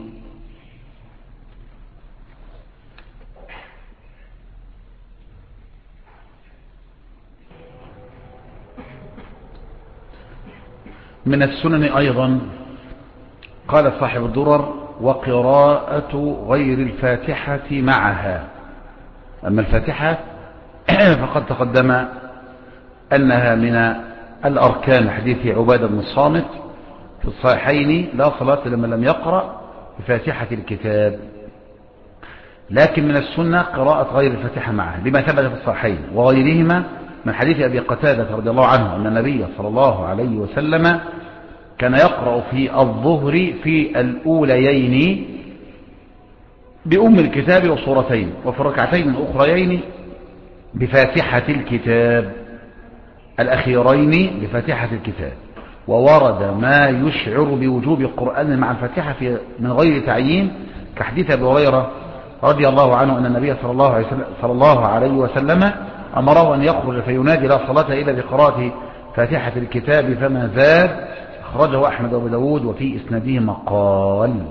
من السنن أيضا قال صاحب الدرر: وقراءة غير الفاتحة معها. أما الفاتحة فقد تقدم أنها من الأركان، حديث عبادة بن الصامت في الصحيحين: لا صلاة لمن لم يقرأ بفاتحة الكتاب. لكن من السنة قراءة غير الفاتحة معها، لما ثبت في الصحيحين وغيرهما من حديث أبي قتادة رضي الله عنه أن النبي صلى الله عليه وسلم كان يقرأ في الظهر في الأوليين بأم الكتاب وصورتين، وفي الركعتين الأخريين بفاتحة الكتاب، الأخيرين بفاتحة الكتاب. وورد ما يشعر بوجوب القرآن مع الفاتحة من غير تعيين، كحديث أبي هريرة رضي الله عنه أن النبي صلى الله عليه وسلم أمره أن يخرج فينادي: لا صلاة إلا بقراءة فاتحة الكتاب، فما زاد. أخرجه أحمد وأبو داود وفي إسناده مقال.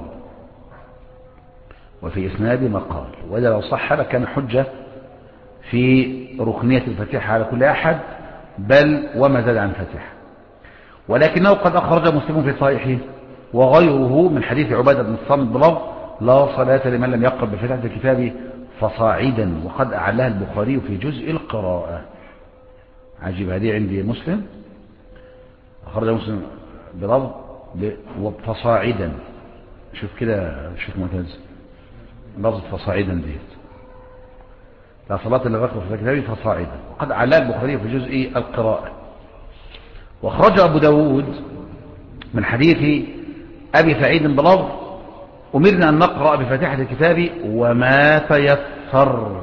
وإذا لو صح لكان حجة في ركنية الفاتحة على كل أحد، بل وما زاد عن فاتحة. ولكنه قد أخرج مسلم في صحيحه وغيره من حديث عبادة بن الصامت بلفظ: لا صلاة لمن لم يقرأ بفاتحة الكتاب فصاعدا، وقد أعلاها البخاري في جزء القراءة. عجيب، هذه عندي مسلم، أخرج مسلم بلفظ فصاعدا. شوف كده، شوف معتز لفظ فصاعدا ديت: لا صلاة لمن يقرأ بفاتحة الكتاب فصاعدا، وقد أعلاها البخاري في جزء القراءة. واخرج أبو داود من حديث أبي سعيد بلفظ: أمرنا أن نقرأ بفاتحة الكتاب وما تيسر.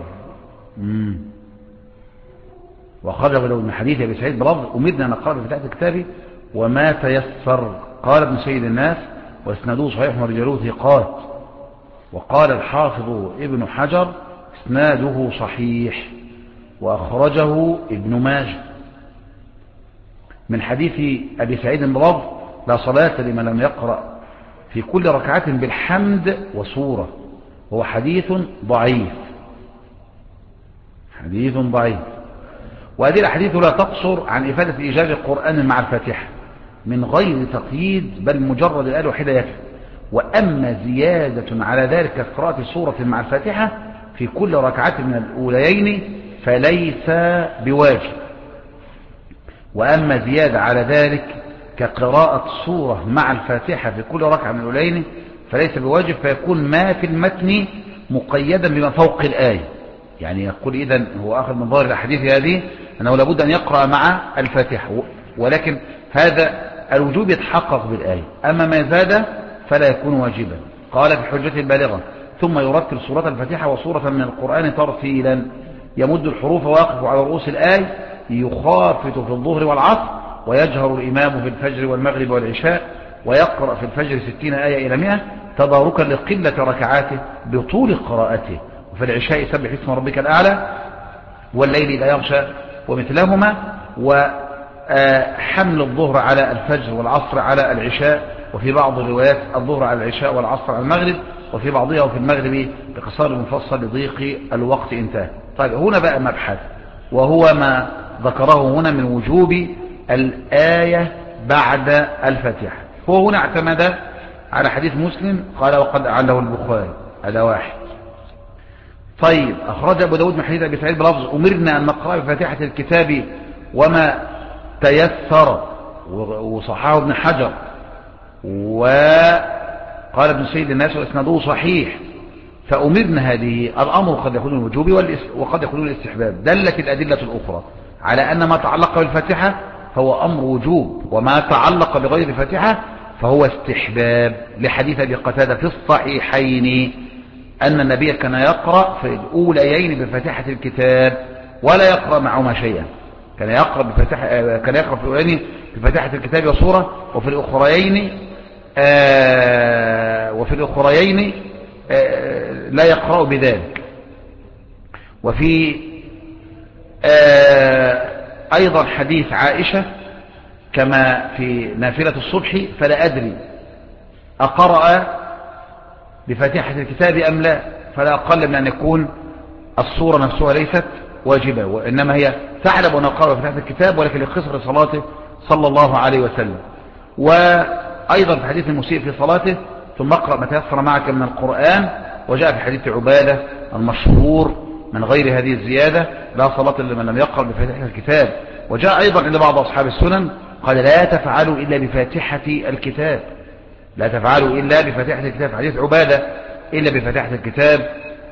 واخرج أبو داود من حديث أبي سعيد بلفظ: أمرنا أن نقرأ بفاتحة الكتاب وما تيسر. قال ابن سيد الناس: واسناده صحيح ورجاله ثقات. وقال الحافظ ابن حجر: اسناده صحيح. وأخرجه ابن ماجه من حديث أبي سعيد بلفظ: لا صلاة لمن لم يقرأ في كل ركعة بالحمد وسورة. هو حديث ضعيف. وهذه الأحاديث لا تقصر عن إفادة إيجاب القرآن مع الفاتحة من غير تقييد، بل مجرد الآية الوحيدة يكفي. وأما زيادة على ذلك قراءة سورة مع الفاتحة في كل ركعة من الأوليين فليس بواجب. وأما زيادة على ذلك كقراءة سورة مع الفاتحة في كل ركعة من الأولين فليس بواجب، فيكون ما في المتن مقيدا بما فوق الآية. يعني يقول إذن هو أخذ من ظاهر الأحاديث هذه أنه لابد أن يقرأ مع الفاتحة، ولكن هذا الوجوب يتحقق بالآية. أما ما زاد فلا يكون واجبا. قال في حجة البالغة: ثم يرتل سورة الفاتحة وسورة من القرآن ترتيلا، يمد الحروف ويقف على رؤوس الآية، يخافت في الظهر والعصر، ويجهر الإمام في الفجر والمغرب والعشاء، ويقرأ في الفجر 60 آية إلى 100 تباركا لقلة ركعاته بطول قراءته، وفي العشاء سبح اسم ربك الأعلى، والليل إذا يغشى ومثلهما، وحمل الظهر على الفجر والعصر على العشاء، وفي بعض الروايات الظهر على العشاء والعصر على المغرب، وفي بعضها وفي المغرب بقصار المفصل لضيق الوقت. انتهى. طيب هنا بقى مبحث، وهو ما ذكره هنا من وجوب الآية بعد الفاتحة. هو هنا اعتمد على حديث مسلم قال: وقد أعله البخاري. هذا واحد. طيب أخرج أبو داود من حديث أبي سعيد بلفظ: أمرنا أن نقرأ بفاتحة الكتاب وما تيسر، وصححه ابن حجر، وقال ابن سيد الناس وإسناده صحيح. فأمرنا، هذه الأمر قد يكون الوجوب وقد يكون الاستحباب. دلت الأدلة الأخرى على أن ما تعلق بالفاتحة فهو أمر وجوب، وما تعلق بغير الفاتحة فهو استحباب، لحديث أبي قتادة في الصحيحين أن النبي كان يقرأ في الأوليين بفاتحة الكتاب ولا يقرأ معهما شيئا. كان يقرأ في الأوليين بفاتحة الكتاب وسورة، وفي الأخريين لا يقرأ بذلك. وفي أيضا حديث عائشة كما في نافلة الصبح: فلا أدري أقرأ بفاتحة الكتاب أم لا، فلا أقل من أن يكون الصورة نفسها ليست واجبة، وإنما هي تعلم أن أقرأ بفاتحة الكتاب، ولكن لقصر صلاته صلى الله عليه وسلم. أيضا في حديث المسيء في صلاته ثم اقرأ ما تيسر معك من القرآن. وجاء في حديث عبادة المشهور من غير هذه الزيادة لا صلاة لمن لم يقرأ بفاتحة الكتاب. وجاء أيضا عند بعض أصحاب السنن قال لا تفعلوا إلا بفاتحة الكتاب، لا تفعلوا إلا بفاتحة الكتاب. حديث عبادة إلا بفاتحة الكتاب.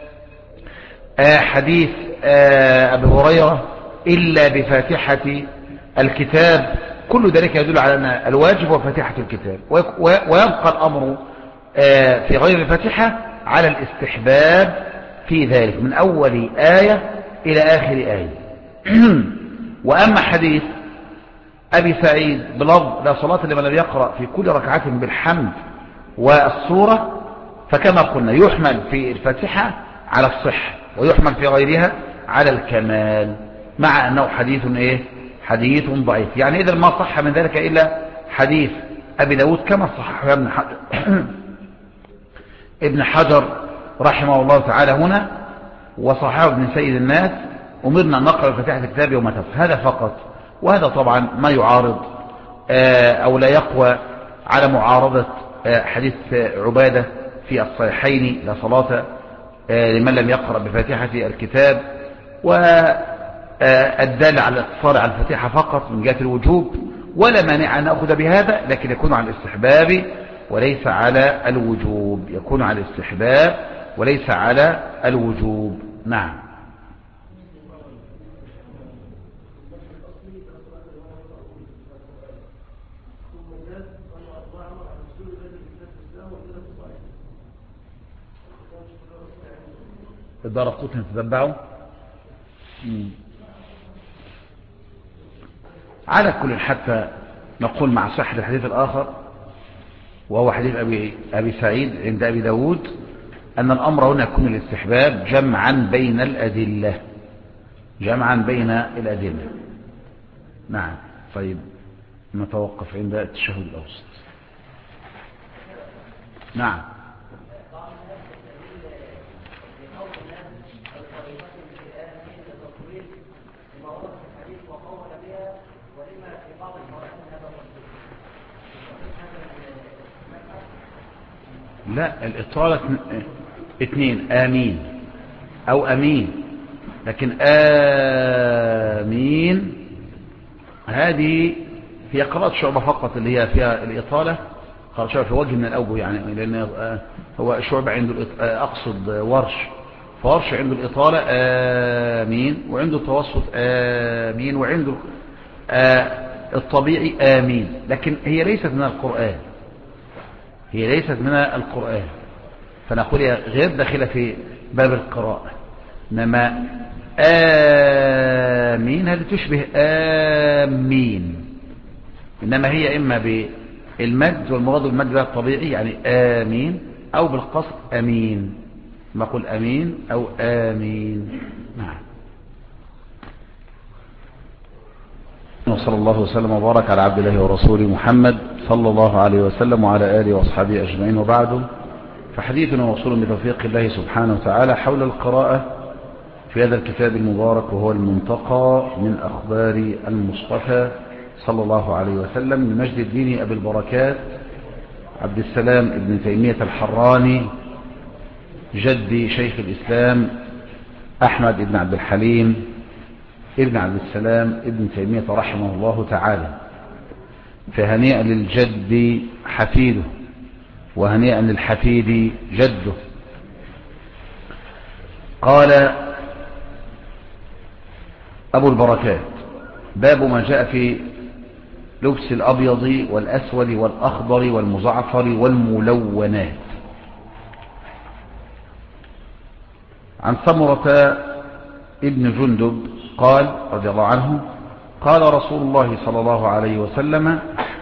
حديث أبي هريرة إلا بفاتحة الكتاب. كل ذلك يدل على أن الواجب هو فاتحة الكتاب، ويبقى الأمر في غير الفاتحة على الاستحباب في ذلك من أول آية إلى آخر آية. وأما حديث أبي سعيد بلفظ لا صلاة لمن لم يقرأ في كل ركعة بالحمد والسورة، فكما قلنا يحمل في الفاتحة على الصحة ويحمل في غيرها على الكمال، مع أنه حديث ضعيف. يعني إذا ما صح من ذلك إلا حديث أبي داود كما صححه ابن حجر رحمه الله تعالى هنا، وصححه ابن سيد الناس: أمرنا أن نقرأ الفاتحة الكتاب يوم تفسد. هذا فقط، وهذا طبعا ما يعارض أو لا يقوى على معارضة حديث عبادة في الصحيحين لا صلاة لمن لم يقرأ بفاتحة الكتاب، والدال على الاقتصار على الفاتحة فقط من جهة الوجوب. ولا مانع أن نأخذ بهذا، لكن يكون على الاستحباب وليس على الوجوب، يكون على الاستحباب وليس على الوجوب. نعم. الدارقطني تتبعه على كل، حتى نقول مع صحة الحديث الآخر وهو حديث أبي سعيد عند أبي داود أن الأمر هنا يكون الاستحباب جمعا بين الأدلة، جمعا بين الأدلة. نعم. طيب نتوقف عند التشهد الأوسط. نعم. لا، الإطالة اثنين: آمين أو أمين. لكن آمين هذه هي قراءة شعبة فقط اللي هي فيها الإطالة، قراءة شعبة في وجه من الأوجه، يعني لأن هو شعبة عنده أقصد ورش، فورش عنده الإطالة آمين، وعنده التوسط آمين، وعنده الطبيعي آمين. لكن هي ليست من القرآن، هي ليست من القرآن، فنقول هي غير داخلة في باب القراءة. إنما آمين هذه تشبه آمين، إنما هي إما بالمد، والمراد بالمد ده الطبيعي يعني آمين، أو بالقصد أمين، ما أقول أمين أو آمين. نعم. وصلى الله وسلم وبارك على عبد الله ورسوله محمد صلى الله عليه وسلم وعلى آله وأصحابه أجمعين، وبعد، فحديثنا موصول بتوفيق الله سبحانه وتعالى حول القراءة في هذا الكتاب المبارك، وهو المنتقى من أخبار المصطفى صلى الله عليه وسلم لمجد الدين أبي البركات عبد السلام ابن تيمية الحراني، جد شيخ الإسلام أحمد ابن عبد الحليم ابن عبد السلام ابن تيمية رحمه الله تعالى. فهنيئا للجد حفيده، وهنيئا للحفيد جده. قال أبو البركات: باب ما جاء في لبس الأبيض والأسود والأخضر والمزعفر والملونات. عن سمرة ابن جندب قال رضي الله عنه: قال رسول الله صلى الله عليه وسلم: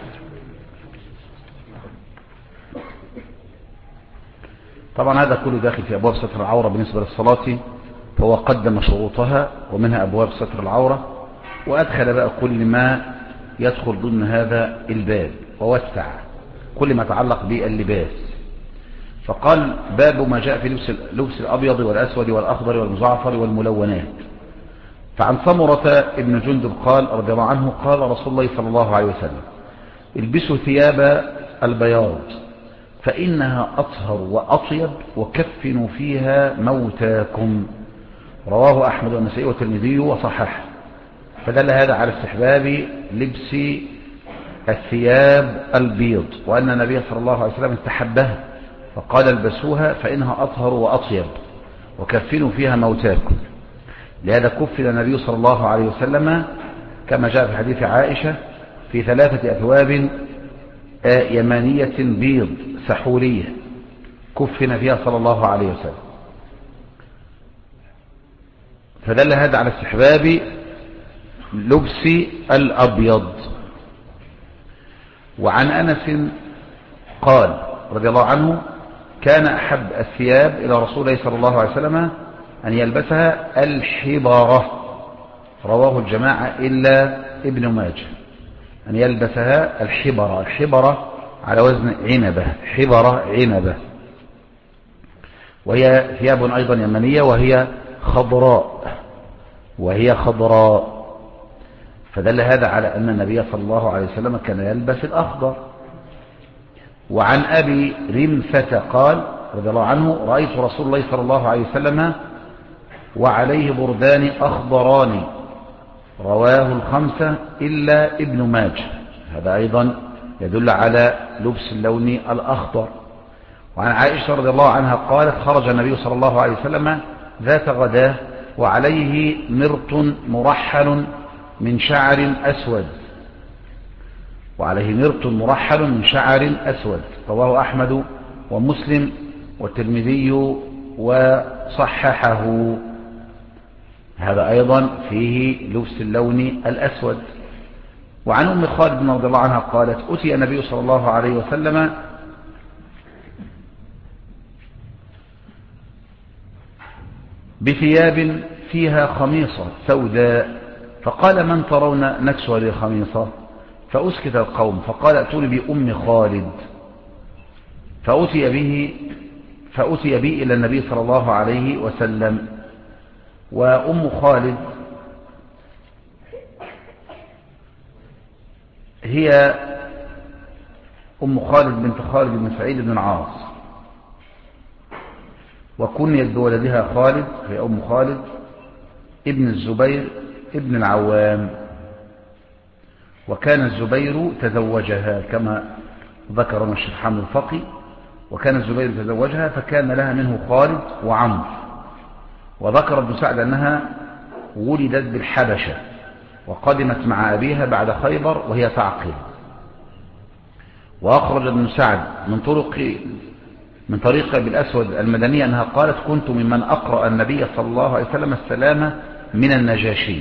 طبعا هذا كله داخل في أبواب ستر العورة بالنسبة للصلاة، فهو قدم شروطها ومنها أبواب ستر العورة، وأدخل بقى كل ما يدخل ضمن هذا الباب ووسع كل ما يتعلق باللباس. فقال: باب ما جاء في لبس الأبيض والأسود والأخضر والمزعفر والملونات. فعن سمرة ابن جندب قال رضي الله عنه: قال رسول الله صلى الله عليه وسلم: البسوا ثياب البياض فإنها أطهر وأطيب وكفنوا فيها موتاكم. رواه أحمد والنسائي والترمذي وصححه. فدل هذا على استحباب لبس الثياب البيض، وأن النبي صلى الله عليه وسلم استحبها فقال البسوها فإنها أطهر وأطيب وكفنوا فيها موتاكم. لهذا كفن النبي صلى الله عليه وسلم كما جاء في حديث عائشة في 3 أثواب يمانية بيض سحولية كفن فيها صلى الله عليه وسلم. فدل هذا على استحباب لبس الأبيض. وعن أنس قال رضي الله عنه كان أحب الثياب إلى رسول الله صلى الله عليه وسلم أن يلبسها الحبارة. رواه الجماعة إلا ابن ماجه. أن يلبسها الحبرة. الحبرة على وزن عنبة، حبرة عنبة، وهي ثياب أيضا يمنية وهي خضراء. فدل هذا على أن النبي صلى الله عليه وسلم كان يلبس الأخضر. وعن أبي رمثة قال رضي الله عنه رأيت رسول الله صلى الله عليه وسلم وعليه بردان أخضران. رواه 5 إلا ابن ماجه. هذا أيضا يدل على لبس اللون الأخضر. وعن عائشة رضي الله عنها قالت خرج النبي صلى الله عليه وسلم ذات غداه وعليه مرط مرحل من شعر أسود. رواه أحمد ومسلم والترمذي وصححه. هذا أيضا فيه لبس اللون الأسود. وعن أم خالد رضي الله عنها قالت أتي النبي صلى الله عليه وسلم بثياب فيها خميصة سوداء فقال من ترون نكسو هذه الخميصة؟ فأسكت القوم فقال ائتوني بأم خالد. فأتي به إلى النبي صلى الله عليه وسلم. وأم خالد هي أم خالد بنت خالد بن سعيد بن العاص، وكنيت بولدها خالد، هي أم خالد ابن الزبير ابن العوام. وكان الزبير تزوجها كما ذكر الشيخ حامد الفقي، وكان الزبير تزوجها فكان لها منه خالد وعمرو. وذكر ابن سعد أنها ولدت بالحبشة وقدمت مع أبيها بعد خيبر وهي تعقل. وأخرج ابن سعد من طريق بالأسود المدنية أنها قالت كنت ممن أقرأ النبي صلى الله عليه وسلم السلام من النجاشي.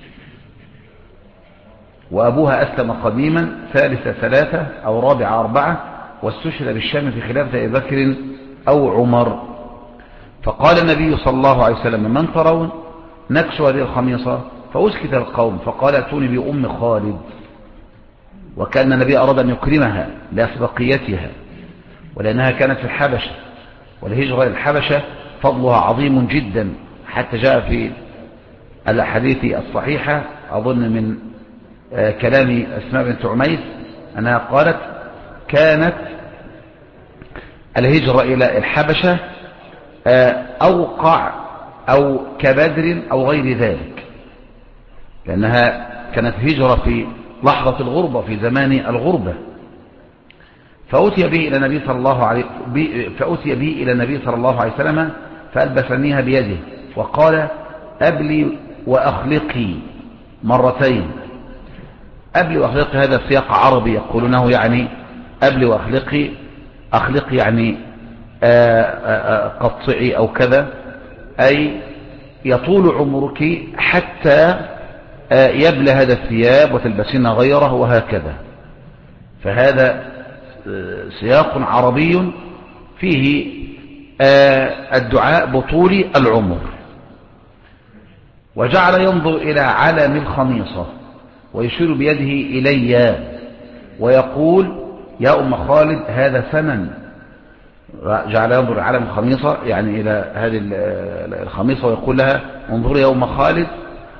وأبوها أسلم قديما 3 أو 4 واستشهد بالشام في خلافة أبي بكر أو عمر. فقال النبي صلى الله عليه وسلم من ترون نكسو هذه الخميصة؟ فأسكت القوم فقال ائتوني بأم خالد. وكان النبي أراد أن يكرمها لأسبقيتها ولأنها كانت في الحبشة، والهجرة للحبشة فضلها عظيم جدا، حتى جاء في الأحاديث الصحيحة أظن من كلام أسماء بنت عميس أنها قالت كانت الهجرة إلى الحبشة أوقع أو كبدر أو غير ذلك، لأنها كانت هجرة في لحظة الغربة في زمان الغربة. فأتي به إلى النبي صلى الله عليه وسلم فألبسنيها بيده وقال أبلي وأخلقي مرتين. أبلي وأخلقي هذا سياق عربي يقولونه، يعني أبلي وأخلقي، أخلقي يعني قطعي أو كذا، أي يطول عمرك حتى يبلى هذا الثياب وتلبسين غيره وهكذا. فهذا سياق عربي فيه الدعاء بطول العمر. وجعل ينظر إلى علم الخميصة ويشير بيده إلي ويقول يا أم خالد هذا ثمن. جعل ينظر إلى علم الخميصة يعني إلى هذه الخميصة ويقول لها انظري يا أم خالد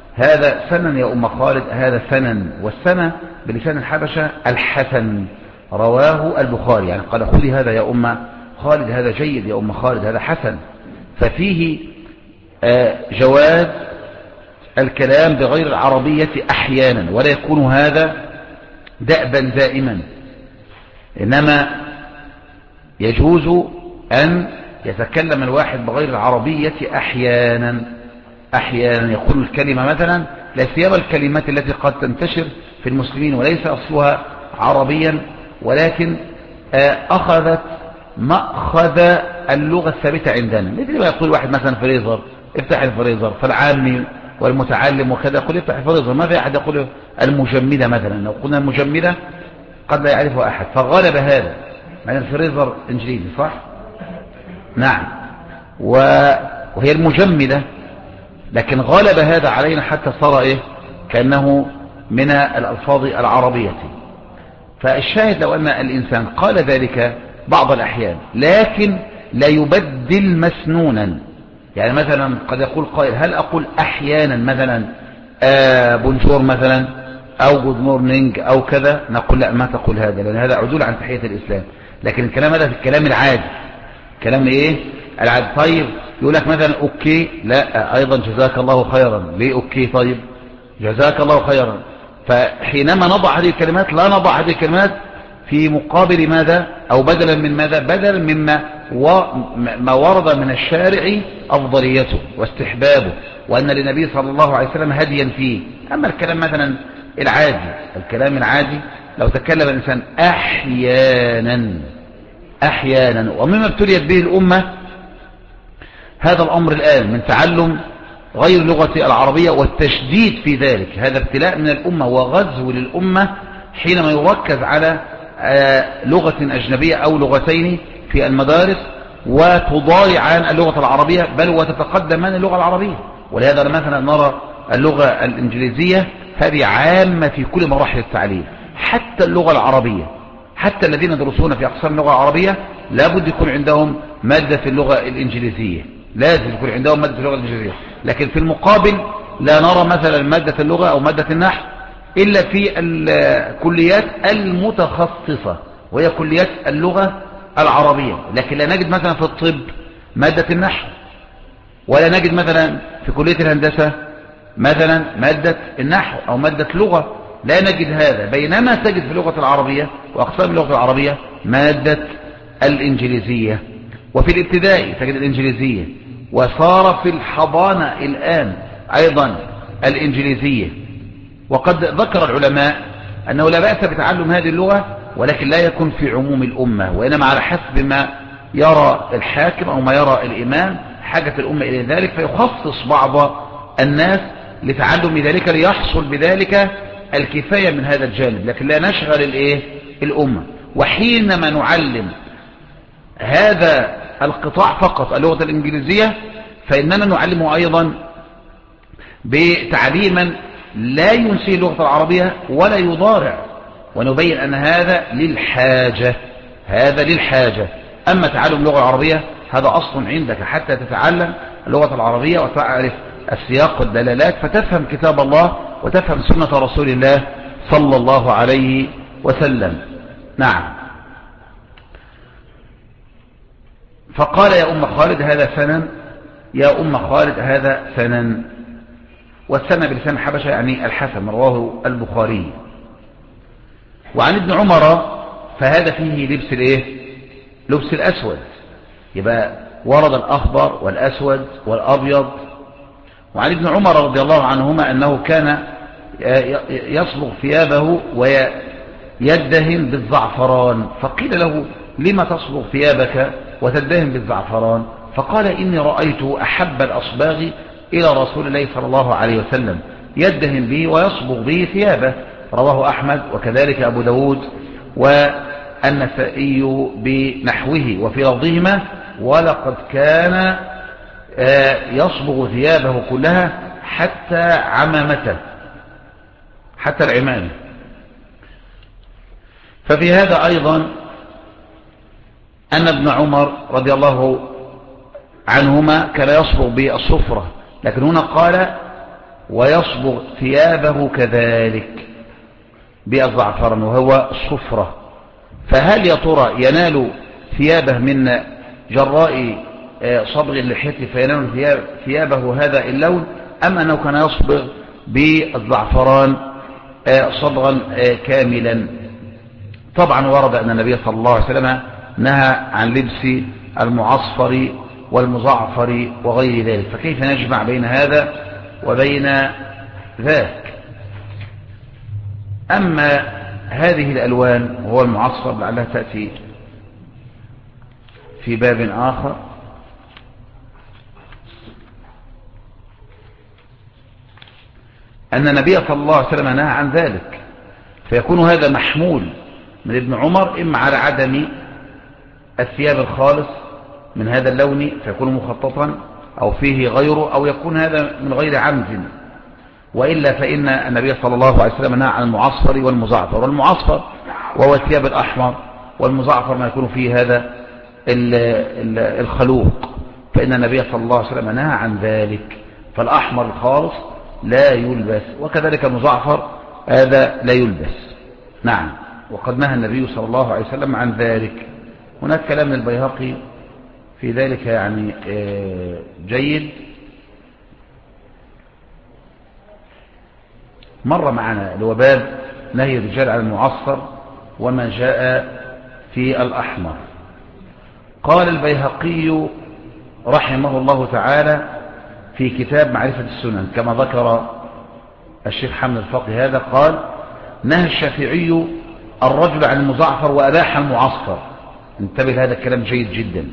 هذا ثمن، يا أم خالد هذا ثمن. والثمن بلسان الحبشة الحسن، رواه البخاري، يعني قال خذي هذا يا أم خالد، هذا جيد يا أم خالد، هذا حسن. ففيه جواز الكلام بغير العربية أحيانا، ولا يكون هذا دأبا دائما، إنما يجوز أن يتكلم الواحد بغير العربية أحيانا. أحيانا يقول الكلمة مثلا، لا سيما الكلمات التي قد تنتشر في المسلمين وليس أصلها عربيا، ولكن أخذت مأخذ اللغة الثابتة عندنا، مثل ما يقول واحد مثلا فريزر، افتح الفريزر، فالعامي والمتعلم وكذا يقول افتح الفريزر، ما في أحد يقول المجمدة مثلا. لو قلنا المجمدة قد لا يعرفها أحد، فغلب هذا من الفريزر إنجليزي صح؟ نعم، وهي المجمدة، لكن غلب هذا علينا حتى صار إيه؟ كأنه من الألفاظ العربية. فالشاهد لو أن الإنسان قال ذلك بعض الأحيان لكن لا يبدل مسنونا، يعني مثلا قد يقول قائل هل أقول أحيانا مثلا بونجور مثلا أو جود مورنينج أو كذا، نقول لا ما تقول هذا، لأن هذا عدول عن تحية الإسلام. لكن الكلام هذا في الكلام العادي، كلام إيه العادي. طيب يقول لك مثلا أوكي، لا أيضا جزاك الله خيرا، ليه أوكي؟ طيب جزاك الله خيرا. فحينما نضع هذه الكلمات لا نضع هذه الكلمات في مقابل ماذا أو بدلا من ماذا؟ بدلا مما ما ورد من الشارع أفضليته واستحبابه، وأن للنبي صلى الله عليه وسلم هديا فيه. أما الكلام مثلا العادي، الكلام العادي لو تكلم الإنسان أحيانا ومما ابتليت به الأمة هذا الأمر الآن من تعلم غير اللغة العربية والتشديد في ذلك، هذا ابتلاء من الأمة وغزو للأمة حينما يركز على لغة أجنبية أو لغتين في المدارس وتضارع عن اللغة العربية، بل وتتقدم عن اللغة العربية. ولهذا مثلا نرى اللغة الإنجليزية هذه عامة في كل مراحل التعليم، حتى اللغة العربية، حتى الذين يدرسون في أقسام اللغة العربية لابد يكون عندهم مادة في اللغة الإنجليزية، لازم يكون عندهم مادة في اللغة الإنجليزية. لكن في المقابل لا نرى مثلا مادة اللغة أو مادة النحو إلا في الكليات المتخصصة وهي كليات اللغة العربية. لكن لا نجد مثلا في الطب مادة النحو، ولا نجد مثلا في كلية الهندسة مثلا مادة النحو أو مادة لغة، لا نجد هذا. بينما تجد في اللغة العربية وأقسام اللغة العربية مادة الإنجليزية، وفي الابتدائي تجد الإنجليزية، وصار في الحضانة الآن أيضا الإنجليزية. وقد ذكر العلماء أنه لا بأس بتعلم هذه اللغة، ولكن لا يكون في عموم الأمة، وإنما على حسب ما يرى الحاكم أو ما يرى الإمام حاجة الأمة إلى ذلك، فيخصص بعض الناس لتعلم ذلك ليحصل بذلك الكفاية من هذا الجانب، لكن لا نشغل الأمة. وحينما نعلم هذا القطاع فقط اللغة الإنجليزية فإننا نعلمه أيضا بتعليما لا ينسي اللغة العربية ولا يضارع، ونبين أن هذا للحاجة، هذا للحاجة. أما تعلم اللغة العربية هذا أصل عندك حتى تتعلم اللغة العربية وتعرف السياق والدلالات، فتفهم كتاب الله وتفهم سنة رسول الله صلى الله عليه وسلم. نعم. فقال يا أم خالد هذا سنن، يا أم خالد هذا سنن. والسنة بلسان حبشة يعني الحسن، رواه البخاري. وعن ابن عمر فهذا فيه لبس الايه؟ لبس الأسود، يبقى ورد الأخضر والأسود والأبيض. وعن ابن عمر رضي الله عنهما أنه كان يصبغ ثيابه ويدهن بالزعفران، فقيل له لما تصبغ ثيابك وتدهن بالزعفران؟ فقال إني رأيت أحب الأصباغ إلى رسول الله صلى الله عليه وسلم يدهن به ويصبغ به ثيابه، رواه أحمد وكذلك أبو داود والنسائي بنحوه. وفي لفظهما ولقد كان يصبغ ثيابه كلها حتى عمامته، حتى العمامة. ففي هذا أيضا أن ابن عمر رضي الله عنهما كان يصبغ بالصفرة، لكن هنا قال ويصبغ ثيابه كذلك بالزعفران وهو الصفرة. فهل يا ترى ينال ثيابه من جراء صبغ اللحية فينال ثيابه هذا اللون، أم أنه كان يصبغ بالزعفران صبغا كاملا؟ طبعا ورد أن النبي صلى الله عليه وسلم نهى عن لبس المعصفر والمزعفر وغير ذلك، فكيف نجمع بين هذا وبين ذاك؟ أما هذه الألوان وهو المعصفر لعلها تأتي في باب آخر، أن النبي صلى الله عليه وسلم نهى عن ذلك، فيكون هذا محمول من ابن عمر إما على عدم الثياب الخالص من هذا اللون فيكون مخططا أو فيه غيره، أو يكون هذا من غير عمد، وإلا فإن النبي صلى الله عليه وسلم نهى عن المعصفر والمزعفر. والمعصفر وهو الثياب الأحمر، والمزعفر ما يكون فيه هذا الخلوق، فإن النبي صلى الله عليه وسلم نهى عن ذلك. فالأحمر الخالص لا يلبس، وكذلك المزعفر هذا لا يلبس. نعم، وقد نهى النبي صلى الله عليه وسلم عن ذلك. هناك كلام البيهقي في ذلك يعني جيد، مر معنا اللي هو باب نهي الرجال عن المعصفر وما جاء في الأحمر. قال البيهقي رحمه الله تعالى في كتاب معرفة السنن كما ذكر الشيخ حمد الفقي هذا، قال نهى الشافعي الرجل عن المزعفر وأباح المعصفر. انتبه، هذا الكلام جيد جدا.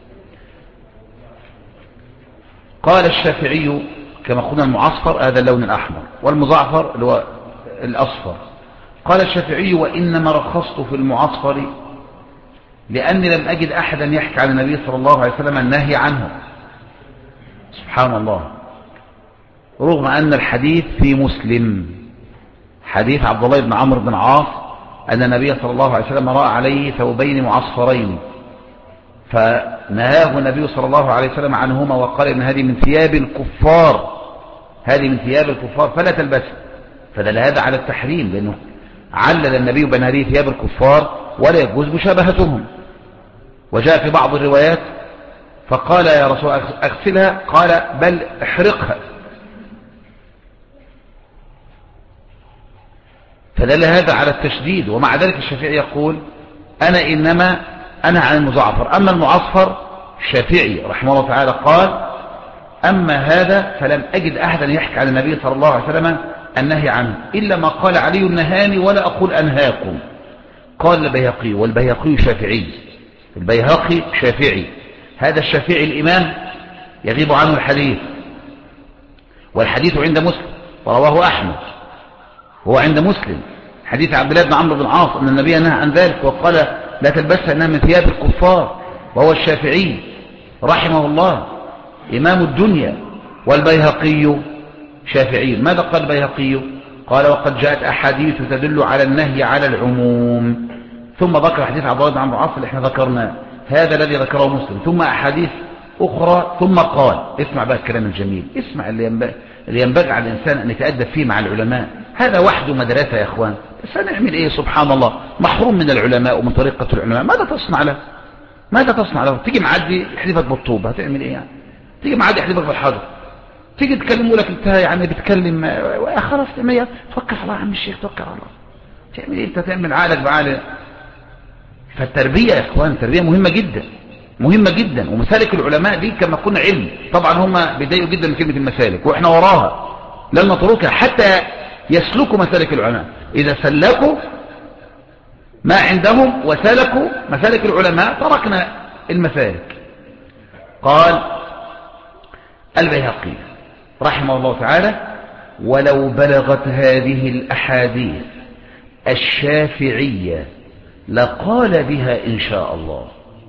قال الشافعي كما قلنا المعصفر هذا اللون الأحمر، والمزعفر اللي هو الأصفر. قال الشافعي وإنما رخصت في المعصفر لأني لم أجد أحدا يحكي عن النبي صلى الله عليه وسلم النهي عنه. سبحان الله، رغم أن الحديث في مسلم، حديث عبد الله بن عمرو بن العاص أن النبي صلى الله عليه وسلم رأى عليه ثوبين معصفرين فنهاه النبي صلى الله عليه وسلم عنهما وقال إن هذه من ثياب الكفار، هذه من ثياب الكفار فلا تلبسها. فدل هذا على التحريم، لأنه علل النبي بأن هذه ثياب الكفار ولا يجوز مشابهتهم. وجاء في بعض الروايات فقال يا رسول الله أغسلها، قال بل احرقها. فدل هذا على التشديد. ومع ذلك الشافعي يقول إنما أنا عن المزعفر. أما المعصفر الشافعي رحمه الله تعالى قال أما هذا فلم أجد أحدا يحكي عن النبي صلى الله عليه وسلم النهي عنه إلا ما قال علي النهاني ولا أقول أنهاكم. قال البيهقي، والبيهقي شافعي، البيهقي شافعي، هذا الشافعي الإمام يغيب عنه الحديث، والحديث عند مسلم ورواه أحمد، هو عند مسلم حديث عبد الله بن عمرو بن العاص أن النبي نهى عن ذلك وقال لا تلبسها إنها من ثياب الكفار، وهو الشافعي رحمه الله إمام الدنيا. والبيهقي شافعي. ماذا قال البيهقي؟ قال وقد جاءت أحاديث تدل على النهي على العموم، ثم ذكر حديث عبد الله بن عمرو بن العاص اللي احنا ذكرناه، هذا الذي ذكره مسلم، ثم أحاديث أخرى، ثم قال اسمع بقى الكلام الجميل، اسمع اللي ينبغي على الإنسان أن يتأدب فيه مع العلماء. هذا وحده مدرسة يا أخوان، بس هنعمل إيه؟ سبحان الله، محروم من العلماء ومن طريقة العلماء، ماذا تصنع له؟ ماذا تصنع له؟ تيجي معدي يحلفك بالطوب، هتعمل إيه يعني؟ تيجي معدي يحلفك بالحجر، تيجي تكلمه لك انت يعني بتكلم خلاص توكل على الله يا عم الشيخ، توكل على الله. تعمل إيه؟ أنت تعمل عقلك بعقل. فالتربية يا إخوان تربية مهمة جدا، مهمة جدا. ومسالك العلماء دي كما قلنا علم، طبعا هم بيضايقوا جدا من كلمة المسالك وإحنا وراها لن نتركها حتى يسلكوا مسالك العلماء. إذا سلكوا ما عندهم وسلكوا مسالك العلماء تركنا المسالك. قال البيهقي رحمه الله تعالى ولو بلغت هذه الأحاديث الشافعية لقال بها إن شاء الله.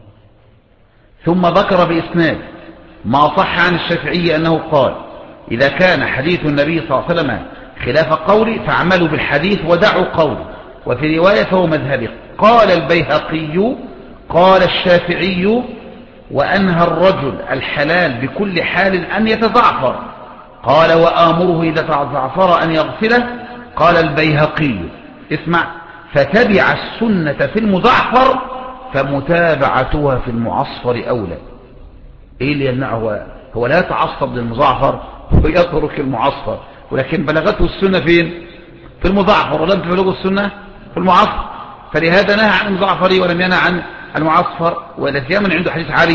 ثم ذكر بإسناد ما صح عن الشافعي أنه قال إذا كان حديث النبي صلى الله عليه وسلم خلاف قولي فاعملوا بالحديث ودعوا قولي، وفي رواية فهو مذهبي. قال البيهقي قال الشافعي وأنهى الرجل الحلال بكل حال أن يتزعفر، قال وآمره إذا تزعفر أن يغسله. قال البيهقي اسمع فتبع السنة في المزعفر فمتابعتها في المعصفر أولى. إيه اللي يمنعه؟ هو لا يتعصب للمزعفر ويترك المعصفر، ولكن بلغته السنة فين؟ في المزعفر، ولم تبلغه السنة في المعصفر، فلهذا نهى عن المزعفر ولم ينهى عن المعصفر. ولسيما عنده حديث علي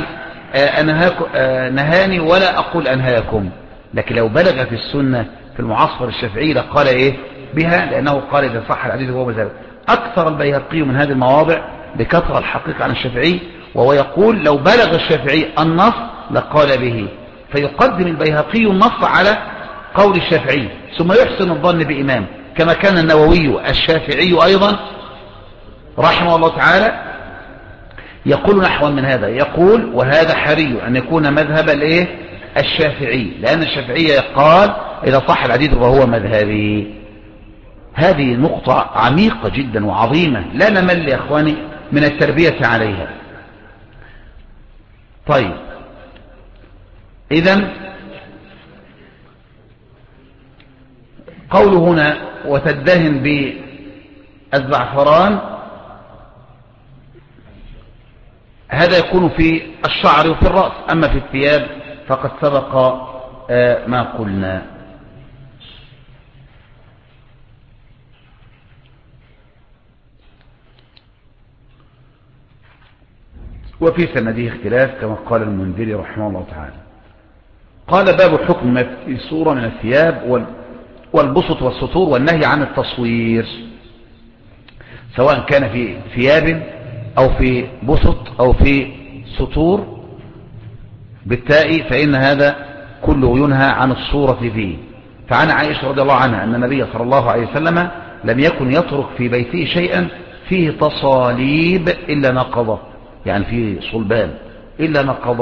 نهاني ولا أقول أنهاكم. لكن لو بلغت السنة في المعصفر الشافعي لقال إيه بها، لأنه قال إذا صح الحديث وهو مذهب. أكثر البيهقي من هذه المواضع بكثرة الحقيقة عن الشافعي، وهو يقول لو بلغ الشافعي النص لقال به، فيقدم البيهقي النص على قول الشافعي ثم يحسن الظن بإمام، كما كان النووي الشافعي أيضا رحمه الله تعالى يقول نحو من هذا، يقول وهذا حري أن يكون مذهب الشافعي، لأن الشافعي قال إذا صح الحديث وهو مذهبي. هذه نقطة عميقة جدا وعظيمة لا نمل يا أخواني من التربية عليها. طيب إذن قوله هنا وتدهن بالزعفران، هذا يكون في الشعر وفي الرأس، أما في الثياب فقد سبق ما قلنا. وفي سنده اختلاف كما قال المنذري رحمه الله تعالى. قال باب حكم ما في صورة من الثياب والبسط والسطور والنهي عن التصوير، سواء كان في ثياب أو في بسط أو في سطور بالتاء، فإن هذا كله ينهى عن الصورة فيه. فعن عائشة رضي الله عنها أن النبي صلى الله عليه وسلم لم يكن يترك في بيته شيئا فيه تصاليب إلا نقضه، يعني فيه صلبان إلا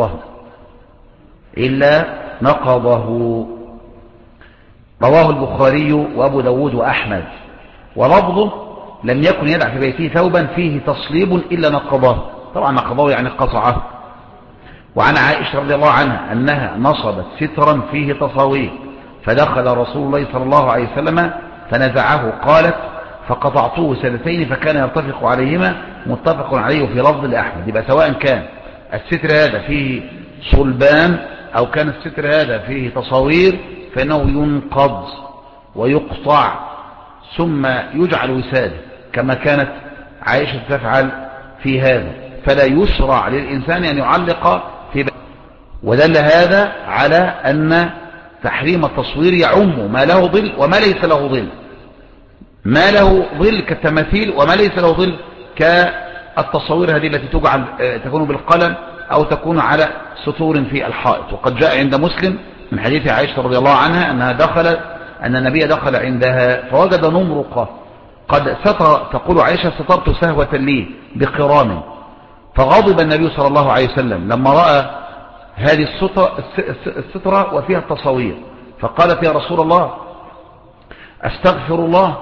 نقضه. رواه البخاري وأبو داود وأحمد. ولفظه لم يكن يدع في بيته ثوبا فيه تصليب إلا نقضه، طبعا نقضه يعني قطعه. وعن عائشة رضي الله عنها أنها نصبت سترا فيه تصاوير فدخل رسول الله صلى الله عليه وسلم فنزعه، قالت فقطعته سنتين فكان يرتفق عليهما، متفق عليه في لفظ لأحمد. يبقى سواء كان الستر هذا فيه صلبان أو كان الستر هذا فيه تصاوير فإنه ينقض ويقطع ثم يجعل وسادة كما كانت عائشة تفعل في هذا، فلا يشرع للإنسان أن يعلق في بيته. ودل هذا على أن تحريم التصوير يعم ما له ظل وما ليس له ظل، ما له ظل كالتماثيل وما ليس له ظل كالتصوير هذه التي تكون بالقلم أو تكون على سطور في الحائط. وقد جاء عند مسلم من حديث عائشة رضي الله عنها أن النبي دخل عندها فوجد نمرقة قد تقول عائشة سترت سهوة لي بقرام، فغضب النبي صلى الله عليه وسلم لما رأى هذه السترة وفيها التصاوير، فقالت يا رسول الله أستغفر الله،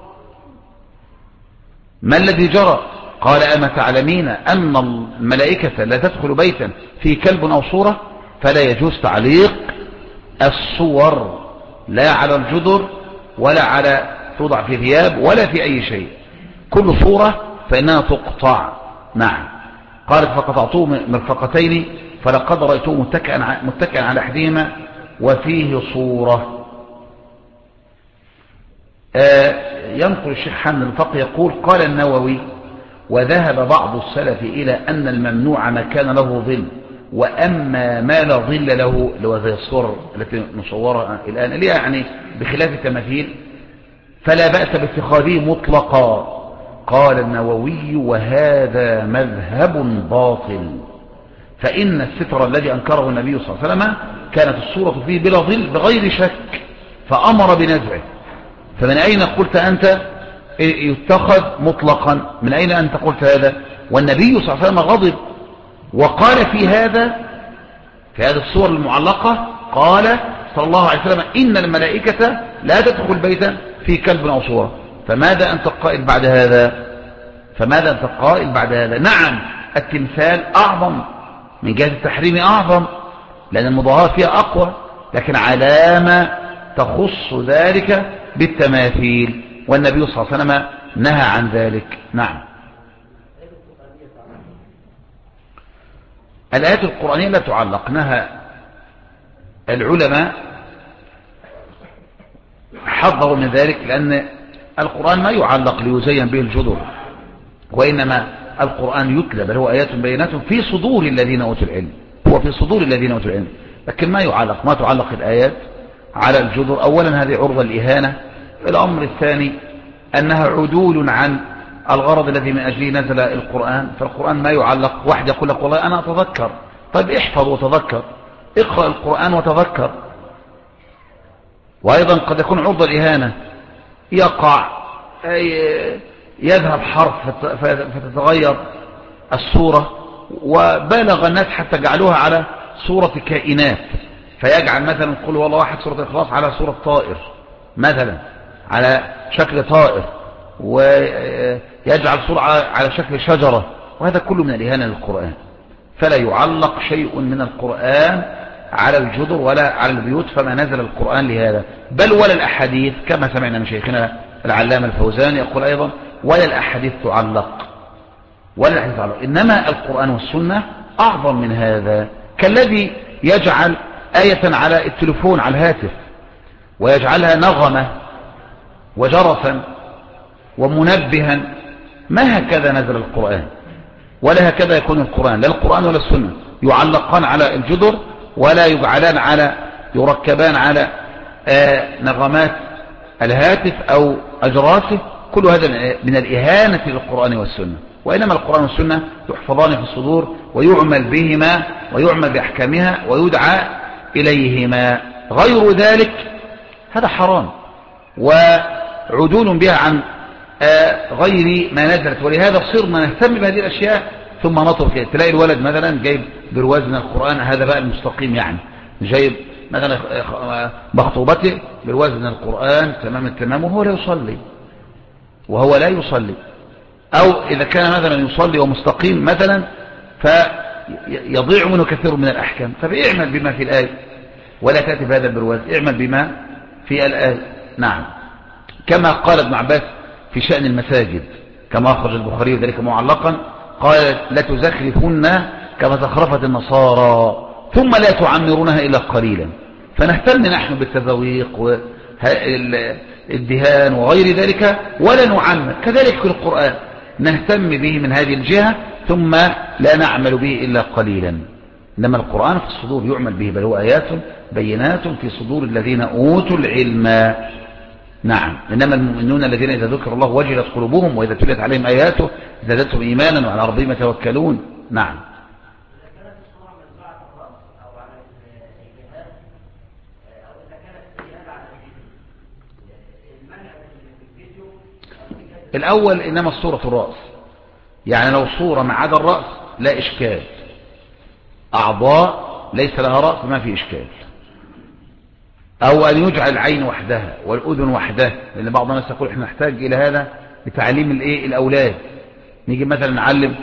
ما الذي جرى؟ قال أما تعلمين أن الملائكة لا تدخل بيتا فيه كلب أو صورة؟ فلا يجوز تعليق الصور لا على الجدر ولا على توضع في ثياب ولا في أي شيء، كل صورة فإنها تقطع. نعم. قالت فقطعته مرفقتين فلقد رأيته متكئا على أحدهما وفيه صورة. ينقل الشيخ حامد الفقي يقول قال النووي وذهب بعض السلف إلى أن الممنوع ما كان له ظل، وأما ما لا ظل له لو زي الصور التي نصورها الآن اللي يعني بخلاف التماثيل فلا بأس باتخاذه مطلقا. قال النووي وهذا مذهب باطل، فإن الستر الذي أنكره النبي صلى الله عليه وسلم كانت الصورة فيه بلا ظل بغير شك فأمر بنزعه، فمن أين قلت أنت يتخذ مطلقا؟ من أين أنت قلت هذا؟ والنبي صلى الله عليه وسلم غضب وقال في هذه الصور المعلقة قال صلى الله عليه وسلم إن الملائكة لا تدخل بيتا في كلب أو صورة. فماذا أنت قائل بعد هذا؟ نعم التمثال أعظم من جهة التحريم أعظم لأن المضاهاة فيها أقوى، لكن علامة تخص ذلك بالتماثيل، والنبي صلى الله عليه وسلم نهى عن ذلك. نعم. الآيات القرآنية لا تعلق، نهى العلماء حذروا من ذلك، لأن القرآن ما يعلق ليزين به الجدر، وإنما القرآن يتلى، بل هو آيات بينات في صدور الذين أوتوا العلم، هو في صدور الذين أوتوا العلم، لكن ما تعلق الآيات على الجدر. أولا هذه عرضة الإهانة. الأمر الثاني أنها عدول عن الغرض الذي من أجله نزل القرآن، فالقرآن ما يعلق. واحد يقول لك والله أنا أتذكر، طيب احفظ وتذكر، اقرأ القرآن وتذكر. وأيضا قد يكون عرض الإهانة، يقع يذهب حرف فتتغير الصورة، وبالغ الناس حتى جعلوها على صورة كائنات، فيجعل مثلا قل والله واحد سورة الإخلاص على صورة طائر مثلا، على شكل طائر، ويجعل صورة على شكل شجرة، وهذا كله من الإهانة للقرآن. فلا يعلق شيء من القرآن على الجدر ولا على البيوت، فما نزل القرآن لهذا، بل ولا الأحاديث، كما سمعنا من شيخنا العلامة الفوزان يقول أيضا ولا الأحاديث تعلق، ولا الأحاديث تعلق، إنما القرآن والسنة أعظم من هذا. كالذي يجعل آية على التلفون على الهاتف ويجعلها نغمة وجرسا ومنبها، ما هكذا نزل القرآن، ولا هكذا يكون القرآن، لا القرآن ولا السنة يعلقان على الجدر، ولا يركبان على نغمات الهاتف أو أجراسه. كل هذا من الإهانة للقرآن والسنة، وإنما القرآن والسنة يحفظان في الصدور ويعمل بهما ويعمل بأحكامها ويدعى إليهما. غير ذلك هذا حرام وعدول بها عن غير ما نزلت. ولهذا صرنا نهتم بهذه الأشياء ثم نترك. تلاقي الولد مثلا جايب برواز من القرآن، هذا بقى المستقيم، يعني جايب مثلا مخطوبته برواز من القرآن تمام التمام وهو لا يصلي، أو إذا كان مثلا يصلي ومستقيم مثلا فيضيع منه كثير من الأحكام. فبيعمل بما في الآية ولا تأتي بهذا البرواز، اعمل بما في الآية. نعم. كما قال ابن عباس في شأن المساجد كما أخرج البخاري ذلك معلقا، قال لا تزخرفن كما زخرفت النصارى ثم لا تعمرونها إلا قليلا. فنهتم نحن بالتذويق والدهان وغير ذلك ولا نعمر. كذلك في القرآن نهتم به من هذه الجهة ثم لا نعمل به إلا قليلا. إنما القرآن في الصدور يعمل به، بل هو آيات بينات في صدور الذين أوتوا العلم. نعم. إنما المؤمنون الذين إذا ذكر الله وجلت قلوبهم وإذا تليت عليهم آياته زادتهم إيمانا وعلى ربهم يتوكلون. نعم. الأول إنما الصورة الرأس، يعني لو صورة ما عدا الرأس لا إشكال، أعضاء ليس لها رأس ما في إشكال. أو أن يجعل العين وحدها والأذن وحدها، لأن بعض الناس يقول إحنا نحتاج إلى هذا لتعليم الأولاد. نيجي مثلا نعلم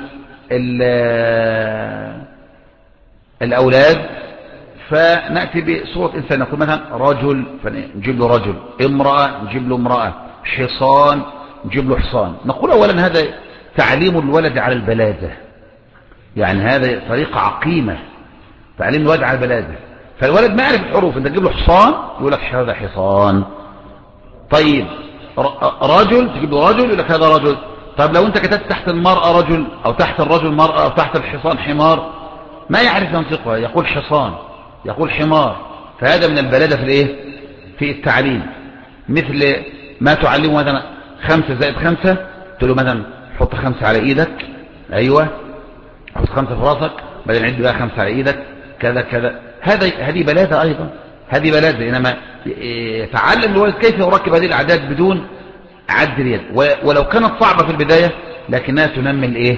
الأولاد فنأتي بصورة إنسان، نقول مثلا رجل فنجيب له رجل، امرأة نجيب له امرأة، حصان نجيب له حصان. نقول أولا هذا تعليم الولد على البلادة، يعني هذا طريقة عقيمة تعليم الولد على البلادة. فالولد ما يعرف الحروف، انت تجيب له حصان يقول لك هذا حصان. طيب رجل تجيب له رجل يقول لك هذا رجل. طيب لو انت كتبت تحت المرأة رجل او تحت الرجل مرأة او تحت الحصان حمار ما يعرف ينطقها، يقول حصان يقول حمار. فهذا من البلادة في الايه في التعليم. مثل ما تعلمه مثلا 5 زائد 5، تقول له مثلا حط 5 على ايدك، ايوه حط 5 في راسك، بعدين عد بقى 5 على ايدك كذا كذا. هذه بلادة أيضا، هذه بلادة. إنما يتعلم الولد كيف يركب هذه الأعداد بدون عد اليد، ولو كانت صعبة في البداية لكنها تنمي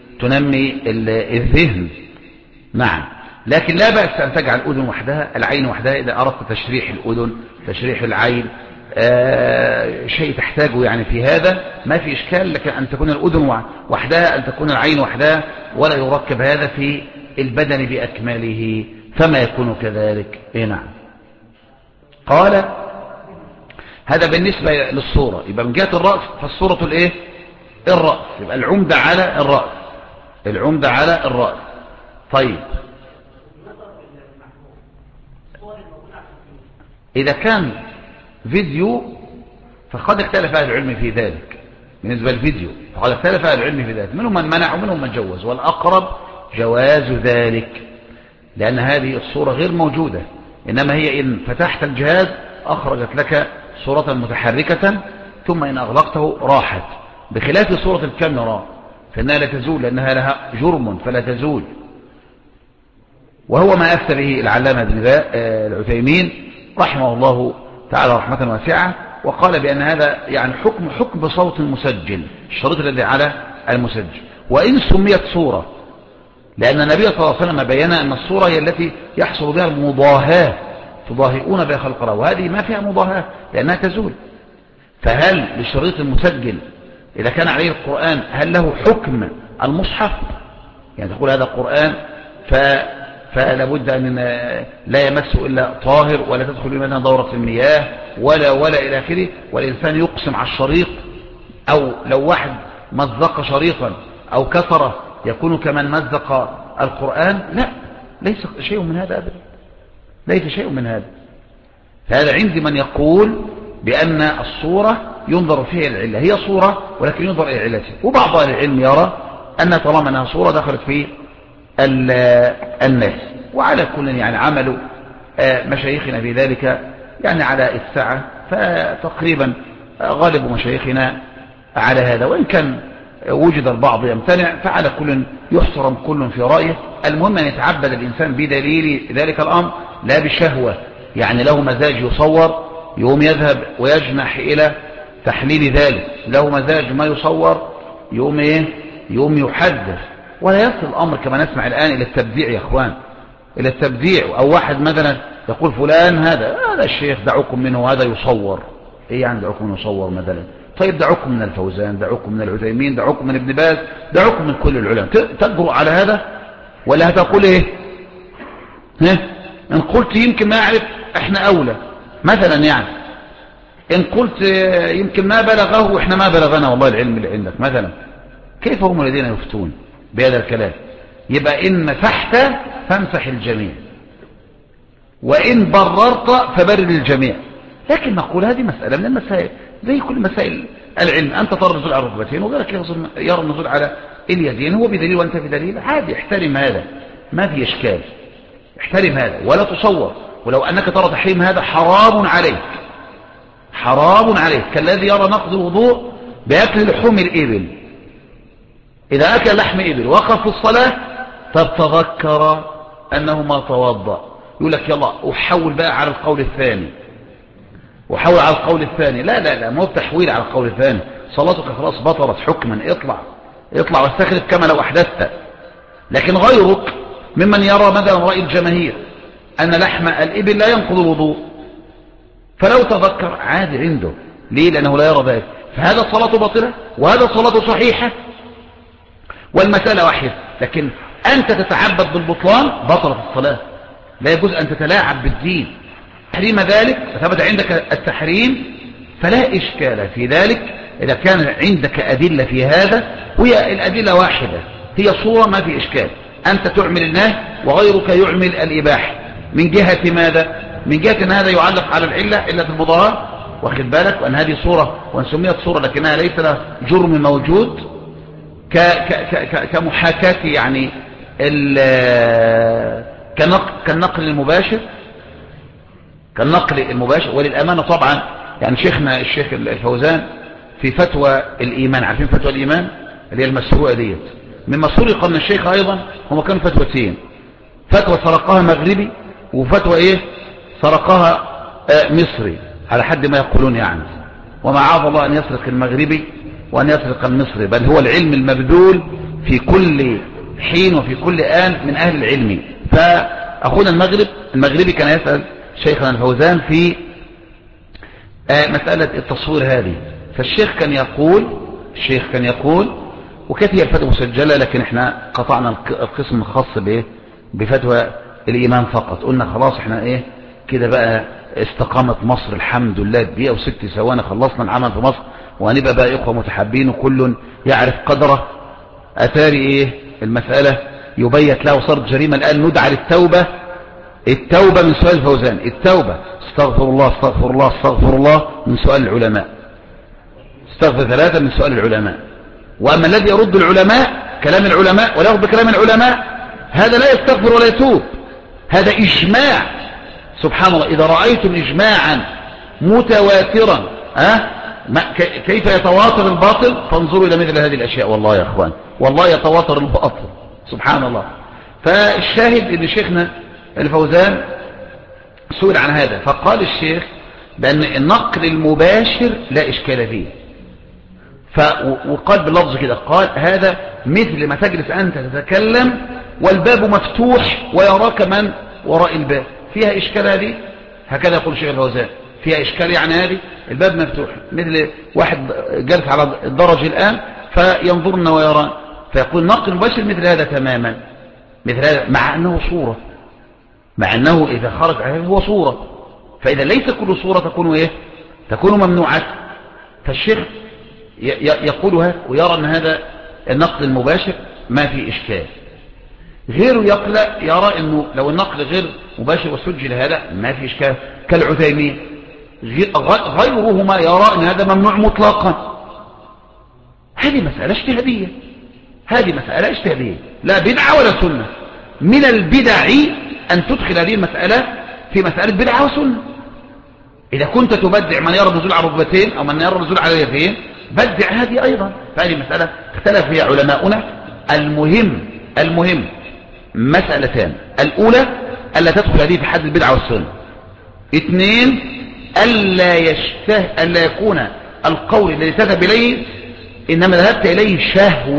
الذهن. نعم. لكن لا بأس أن تجعل الأذن وحدها، العين وحدها، إذا أردت تشريح الأذن تشريح العين شيء تحتاجه يعني في هذا ما في إشكال. لكن أن تكون الأذن وحدها، أن تكون العين وحدها، ولا يركب هذا في البدن بأكمله، فما يكون كذلك. نعم. قال هذا بالنسبة للصورة. يبقى من جهة الرأس فالصورة الايه؟ الرأس. يبقى العمدة على الرأس، العمدة على الرأس. طيب إذا كان فيديو فقد اختلف أهل العلم في ذلك. بالنسبة للفيديو فقد اختلف أهل العلم في ذلك، منهم من منع ومنهم من جوز، والأقرب جواز ذلك، لأن هذه الصورة غير موجودة، إنما هي إن فتحت الجهاز أخرجت لك صورة متحركة، ثم إن أغلقته راحت، بخلاف صورة الكاميرا فإنها لا تزول لأنها لها جرم فلا تزول. وهو ما أفتى به العلامة ابن العثيمين رحمه الله تعالى رحمة واسعة، وقال بأن هذا يعني حكم صوت مسجل، الشريط الذي على المسجل، وإن سميت صورة، لأن النبي صلى الله عليه وسلم بيّن أن الصورة هي التي يحصل بها المضاهاة، تضاهئون بها خلق الله، وهذه ما فيها مضاهاة لأنها تزول. فهل للشريط المسجل إذا كان عليه القرآن هل له حكم المصحف؟ يعني تقول هذا القرآن فلا بد أن لا يمسه إلا طاهر، ولا تدخل منها دورة المياه ولا إلى آخره، والإنسان يقسم على الشريط، أو لو واحد مزق شريطا أو كسره يكون كمن مزق القرآن. لا، ليس شيء من هذا أبدا، ليس شيء من هذا. فهذا عندي من يقول بأن الصورة ينظر فيها العلة، هي صورة ولكن ينظر إلى علتها، وبعض أهل العلم يرى أن طالما أنها صورة دخلت في الناس. وعلى كل يعني عملوا مشايخنا في ذلك يعني على السعة، فتقريبا غالب مشايخنا على هذا، وإن كان وجد البعض يمتنع، فعلى كل يحترم كل في رأيه. المهم أن يتعبد الإنسان بدليل ذلك الأمر لا بشهوة، يعني له مزاج يصور يوم يذهب ويجنح إلى تحليل ذلك، له مزاج ما يصور يوم إيه؟ يوم يحدث. ولا يصل الأمر كما نسمع الآن إلى التبديع يا أخوان، إلى التبديع. أو واحد مثلا يقول فلان هذا الشيخ دعوكم منه، هذا يصور. إيه يعني دعوكم منه يصور مثلا؟ طيب دعوكم من الفوزان، دعوكم من العثيمين، دعوكم من ابن باز، دعوكم من كل العلماء، تجرؤ على هذا ولا هتقول إيه؟ إن قلت يمكن ما أعرف إحنا أولى مثلا، يعني إن قلت يمكن ما بلغه وإحنا ما بلغنا والله العلم اللي عندك مثلا، كيف هم الذين يفتون بهذا الكلام؟ يبقى إن مسحت فامسح الجميع، وإن بررت فبرر الجميع. لكن نقول هذه مسألة من المسائل زي كل مسائل العلم، أنت ترى النزول على الركبتين وغيرك يرى النزول على اليدين، هو بدليل وأنت بدليل، عادي احترم هذا، ما في إشكال، احترم هذا ولا تصور. ولو أنك ترى تحريم هذا حرام عليك، حرام عليك، كالذي يرى نقض الوضوء بأكل لحوم الإبل. إذا أكل لحم إبل وقف في الصلاة تتذكر أنه ما توضأ، يقول لك يلا أحول بقى على القول الثاني، وحول على القول الثاني. لا لا لا، ما هو تحويل على القول الثاني، صلاتك خلاص بطلت حكما، اطلع واستخرج كما لو أحدثت. لكن غيرك ممن يرى مثلا رأي الجماهير أن لحم الإبل لا ينقض الوضوء، فلو تذكر عادي عنده، ليه؟ لأنه لا يرى ذلك، فهذا الصلاة باطلة وهذا الصلاة صحيحة، والمسألة واحدة. لكن أنت تتعبد بالبطلان بطلت الصلاة، لا يجوز أن تتلاعب بالدين. تحريم ذلك ثبت عندك التحريم فلا إشكال في ذلك إذا كان عندك أدلة في هذا، وهي الأدلة واحدة، هي صورة ما في إشكال، أنت تعمل النهي وغيرك يعمل الإباحة. من جهة ماذا؟ من جهة أن هذا يعلق على العلة المضاهاة، واخد بالك، وأن هذه صورة وأن سميت صورة لكنها ليس لها جرم موجود، كمحاكاة يعني كالنقل المباشر، وللأمانة طبعا يعني شيخنا الشيخ الفوزان في فتوى الإيمان، عارفين فتوى الإيمان اللي هي المسروقة ديت، مما سرق من الشيخ أيضا هم كانوا فتوتين، فتوى سرقها مغربي وفتوى إيه سرقها مصري على حد ما يقولون يعني، وما عاذ الله أن يسرق المغربي وأن يسرق المصري، بل هو العلم المبذول في كل حين وفي كل آن من أهل العلم. فأخونا المغربي كان يسأل شيخنا الفوزان في مسألة التصوير هذه، فالشيخ كان يقول وكانت هي الفتوى مسجلة، لكن احنا قطعنا القسم الخاص بفتوى الإيمان فقط، قلنا خلاص احنا كده بقى استقامت مصر الحمد لله، دقيقة و6 ثواني خلصنا العمل في مصر، وهنبقى بقى إخوة متحابين وكل يعرف قدره. أتاري إيه المسألة؟ يبيت له صارت جريمة الآن ندعى للتوبة. التوبة من سؤال الفوزان، التوبة استغفر الله استغفر الله استغفر الله من سؤال العلماء، استغفر 3 من سؤال العلماء. وأما الذي يرد العلماء كلام العلماء ولا يرد بكلام العلماء، هذا لا يستغفر ولا يتوب، هذا إجماع. سبحان الله، إذا رأيتم إجماعا متواترا كيف يتواتر الباطل، فانظروا إلى مثل هذه الأشياء. والله يا أخوان والله يتواتر الباطل سبحان الله. فالشاهد أن شيخنا الفوزان سئل عن هذا، فقال الشيخ بأن النقل المباشر لا إشكال فيه، وقال باللفظ كده، قال هذا مثل ما تجلس أنت تتكلم والباب مفتوح ويراك من وراء الباب، فيها إشكال هذه؟ هكذا يقول الشيخ الفوزان، فيها إشكال يعني هذه؟ الباب مفتوح، مثل واحد جالس على الدرج الآن فينظرنا ويرى، فيقول نقل مباشر مثل هذا تماما، مثل هذا، مع أنه صورة، مع أنه إذا خرج عليه هو صورة، فإذا ليس كل صورة تكون إيه؟ تكون ممنوعة. فالشيخ يقولها ويرى أن هذا النقل المباشر ما في إشكال. غيره يرى أنه لو النقل غير مباشر وسجل هذا ما في إشكال، كالعثيمين. غيرهما يرى أن هذا ممنوع مطلقا. هذه مسألة اجتهادية، هذه مسألة اجتهادية، لا بدعة ولا سنة. من البدع أن تدخل هذه المسألة في مسألة بدعة وسنة. إذا كنت تبدع من يرى النزول على الركبتين أو من يرى النزول على اليدين، بدع هذه أيضا. فهذه مسألة اختلف فيها علماؤنا. المهم مسألتان: الأولى ألا تدخل هذه في حد البدعة والسنة. 2 ألا يكون القول الذي تذهب إليه إنما ذهبت إليه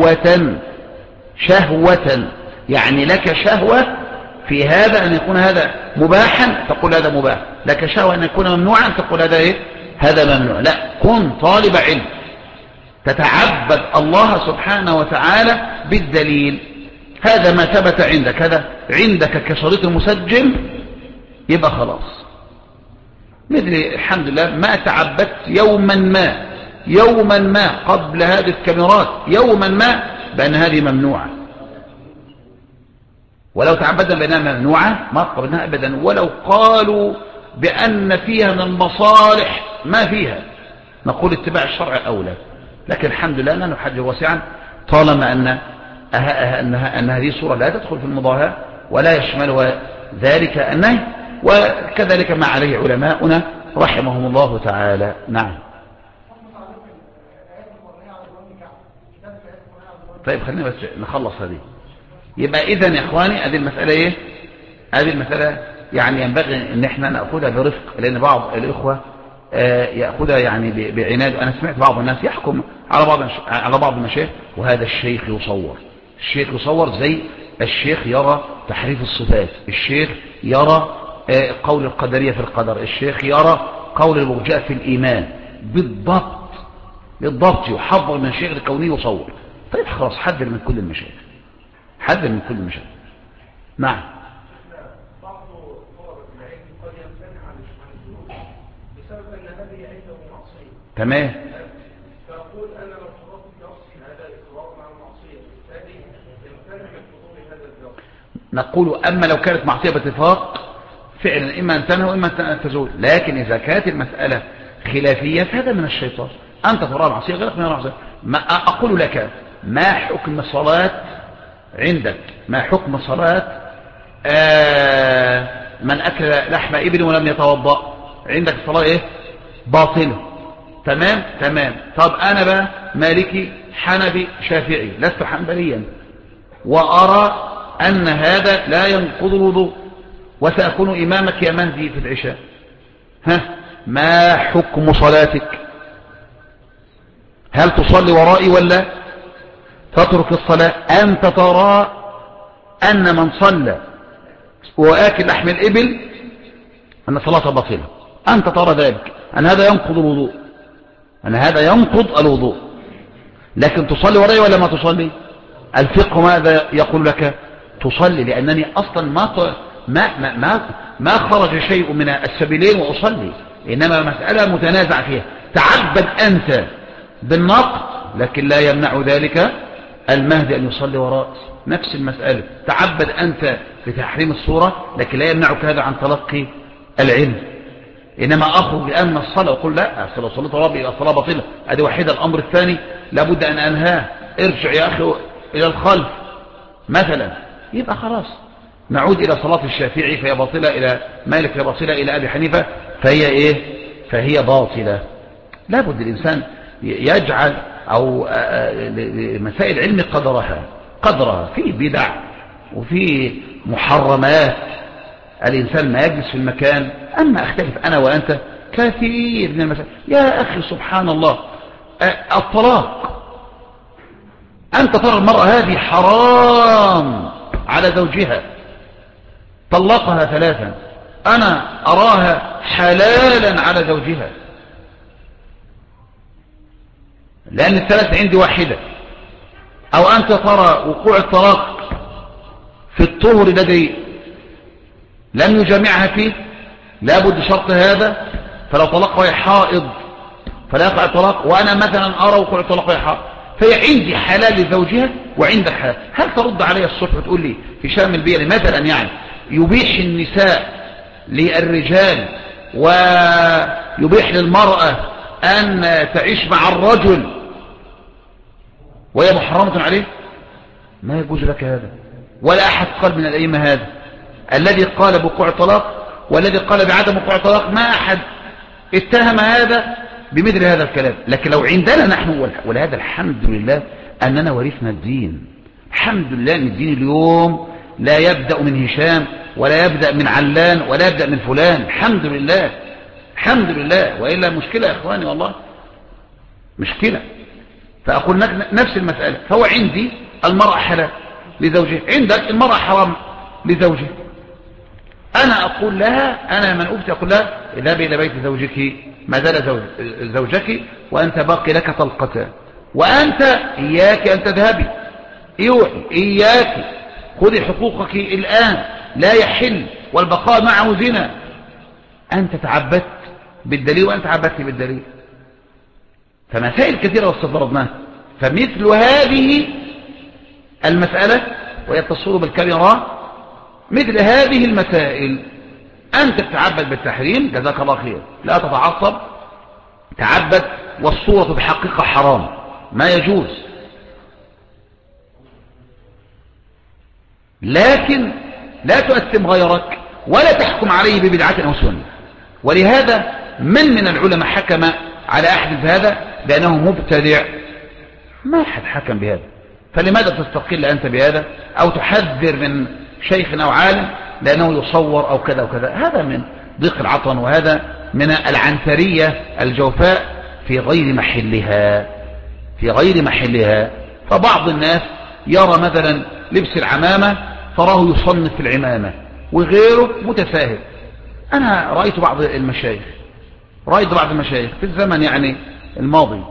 شهوة، يعني لك شهوة في هذا أن يكون هذا مباحا تقول هذا مباح، لك شهوة أن يكون ممنوعا تقول هذا إيه؟ هذا ممنوع. لا، كن طالب علم تتعبد الله سبحانه وتعالى بالدليل. هذا ما ثبت عندك، هذا عندك كشريط مسجل، يبقى خلاص. مثل الحمد لله ما تعبدت يوما ما قبل هذه الكاميرات يوما ما بأن هذه ممنوعة، ولو تعبدنا بأنها ممنوعة ما قبلناها أبدا، ولو قالوا بأن فيها من المصالح ما فيها، نقول اتباع الشرع أولى. لكن الحمد لله أننا نحجر واسعا طالما أن هذه الصورة لا تدخل في المضاهاة ولا يشملها ذلك النهي، وكذلك ما عليه علماؤنا رحمهم الله تعالى. نعم. طيب خلينا بس نخلص هذه. يبقى إذن يا إخواني هذه المسألة إيه؟ هذه المسألة يعني ينبغي أن احنا نأخذها برفق، لأن بعض الإخوة يأخذها يعني بعناد. أنا سمعت بعض الناس يحكم على بعض المشايخ، وهذا الشيخ يصور زي الشيخ يرى تحريف الصفات، الشيخ يرى قول القدرية في القدر، الشيخ يرى قول المرجئة في الإيمان، بالضبط يحضر من الشيخ الكوني يصور. طيب خلاص، حذر من كل المشايخ، حذر من كل المشايخ. نعم. بعض طلبة العلم قد يمتنع عن السلوك بسبب ان هذه عنده معصية. تمام. فأقول أنا لو حضرت نفسي هذا إقرار مع المعصية، بالتالي يمتنع من حضور هذا الجرم. نقول أما لو كانت معصية باتفاق فعلا إما أن تنهى وإما أن تزول، لكن إذا كانت المسألة خلافية فهذا من الشيطان. أنت ترى معصية غيرك من المعصية. ما أقول لك ما حكم الصلاة عندك، ما حكم صلاة من أكل لحم إبل ولم يتوضأ؟ عندك الصلاة إيه؟ باطلة. تمام. طب أنا بقى مالكي حنبي شافعي، لست حنبليا، وأرى أن هذا لا ينقض الوضوء، وسأكون إمامك يا مهدي في العشاء. ما حكم صلاتك؟ هل تصلي ورائي ولا تترك الصلاة؟ أنت ترى أن من صلى وآكل لحم الإبل أن صلاته باطلة، أنت ترى ذلك، أن هذا ينقض الوضوء، لكن تصلي ورائي ولا ما تصلي؟ الفقه ماذا يقول لك؟ تصلي، لأنني أصلا ما خرج شيء من السبيلين وأصلي، إنما مسألة متنازع فيها. تعبد أنت بالنقد، لكن لا يمنع ذلك المهدي أن يصلي وراء. نفس المسألة، تعبد أنت بتحريم الصورة، لكن لا يمنعك هذا عن تلقي العلم. إنما أخرج الآن من الصلاة وقل لا، لو صليت ربي يبقى الصلاة باطلة، هذه واحدة. الأمر الثاني لابد أن أنهاه، ارجع يا أخي إلى الخلف مثلا، يبقى خلاص نعود إلى صلاة الشافعي فهي باطلة، إلى مالك فهي باطلة، إلى أبي حنيفة فهي إيه؟ فهي باطلة. لابد الإنسان يجعل أو مسائل العلم قدرها. في بدع وفي محرمات، الإنسان ما يجلس في المكان. أما أختلف أنا وأنت كثير من المسائل يا أخي سبحان الله. الطلاق، أنت ترى المرأة هذه حرام على زوجها، طلقها 3، أنا أراها حلالا على زوجها، لأن الثلاث عندي واحدة. أو أنت ترى وقوع الطلاق في الطهر الذي لم يجامعها فيه، لابد شرط هذا، فلو طلق وهي حائض فلا يقع الطلاق، وأنا مثلا أرى وقوع الطلاق وهي حائض، فهي عندي حلال لزوجها وعندك حلال. هل ترد علي الصبح وتقول لي هشام البيلي مثلا يعني يبيح النساء للرجال ويبيح للمرأة أن تعيش مع الرجل وهي محرمة عليه؟ ما يجوز لك هذا، ولا أحد قال من الأئمة هذا. الذي قال بوقوع الطلاق والذي قال بعدم وقوع الطلاق ما أحد اتهم هذا بمثل هذا الكلام. لكن لو عندنا نحن، ولهذا الحمد لله أننا ورثنا الدين، الحمد لله أن الدين اليوم لا يبدأ من هشام ولا يبدأ من علان ولا يبدأ من فلان، الحمد لله الحمد لله. وإلا مشكلة يا إخواني، والله مشكلة. فأقول نفس المسألة، فهو عندي المرأة حلال لزوجها، عندك المرأة حرام لزوجها. أنا أقول لها، أنا من أفتي أقول لها اذهبي إلى بيت زوجك، ما زال زوجك وأنت باقي لك طلقتان، وأنت إياك أن تذهبي، إياك خذي حقوقك الآن، لا يحل، والبقاء معه زنا. أنت تعبدت بالدليل وأنت تعبدت بالدليل. فمسائل كثيرة واستضربناها. فمثل هذه المسألة وهي التصوير بالكاميرا، مثل هذه المسائل أنت تتعبد بالتحريم، جزاك الله خير، لا تتعصب، تعبد، والصورة بحقيقة حرام ما يجوز، لكن لا تؤثم غيرك ولا تحكم عليه ببدعة أو سنة. ولهذا من العلماء حكم على أحد هذا لأنه مبتدع، ما أحد حكم بهذا، فلماذا تستقل أنت بهذا أو تحذر من شيخ أو عالم لأنه يصور أو كذا وكذا؟ هذا من ضيق العطن، وهذا من العنترية الجوفاء في غير محلها، في غير محلها. فبعض الناس يرى مثلا لبس العمامة تراه يصنف في العمامة، وغيره متساهل. أنا رأيت بعض المشايخ في الزمن يعني الماضي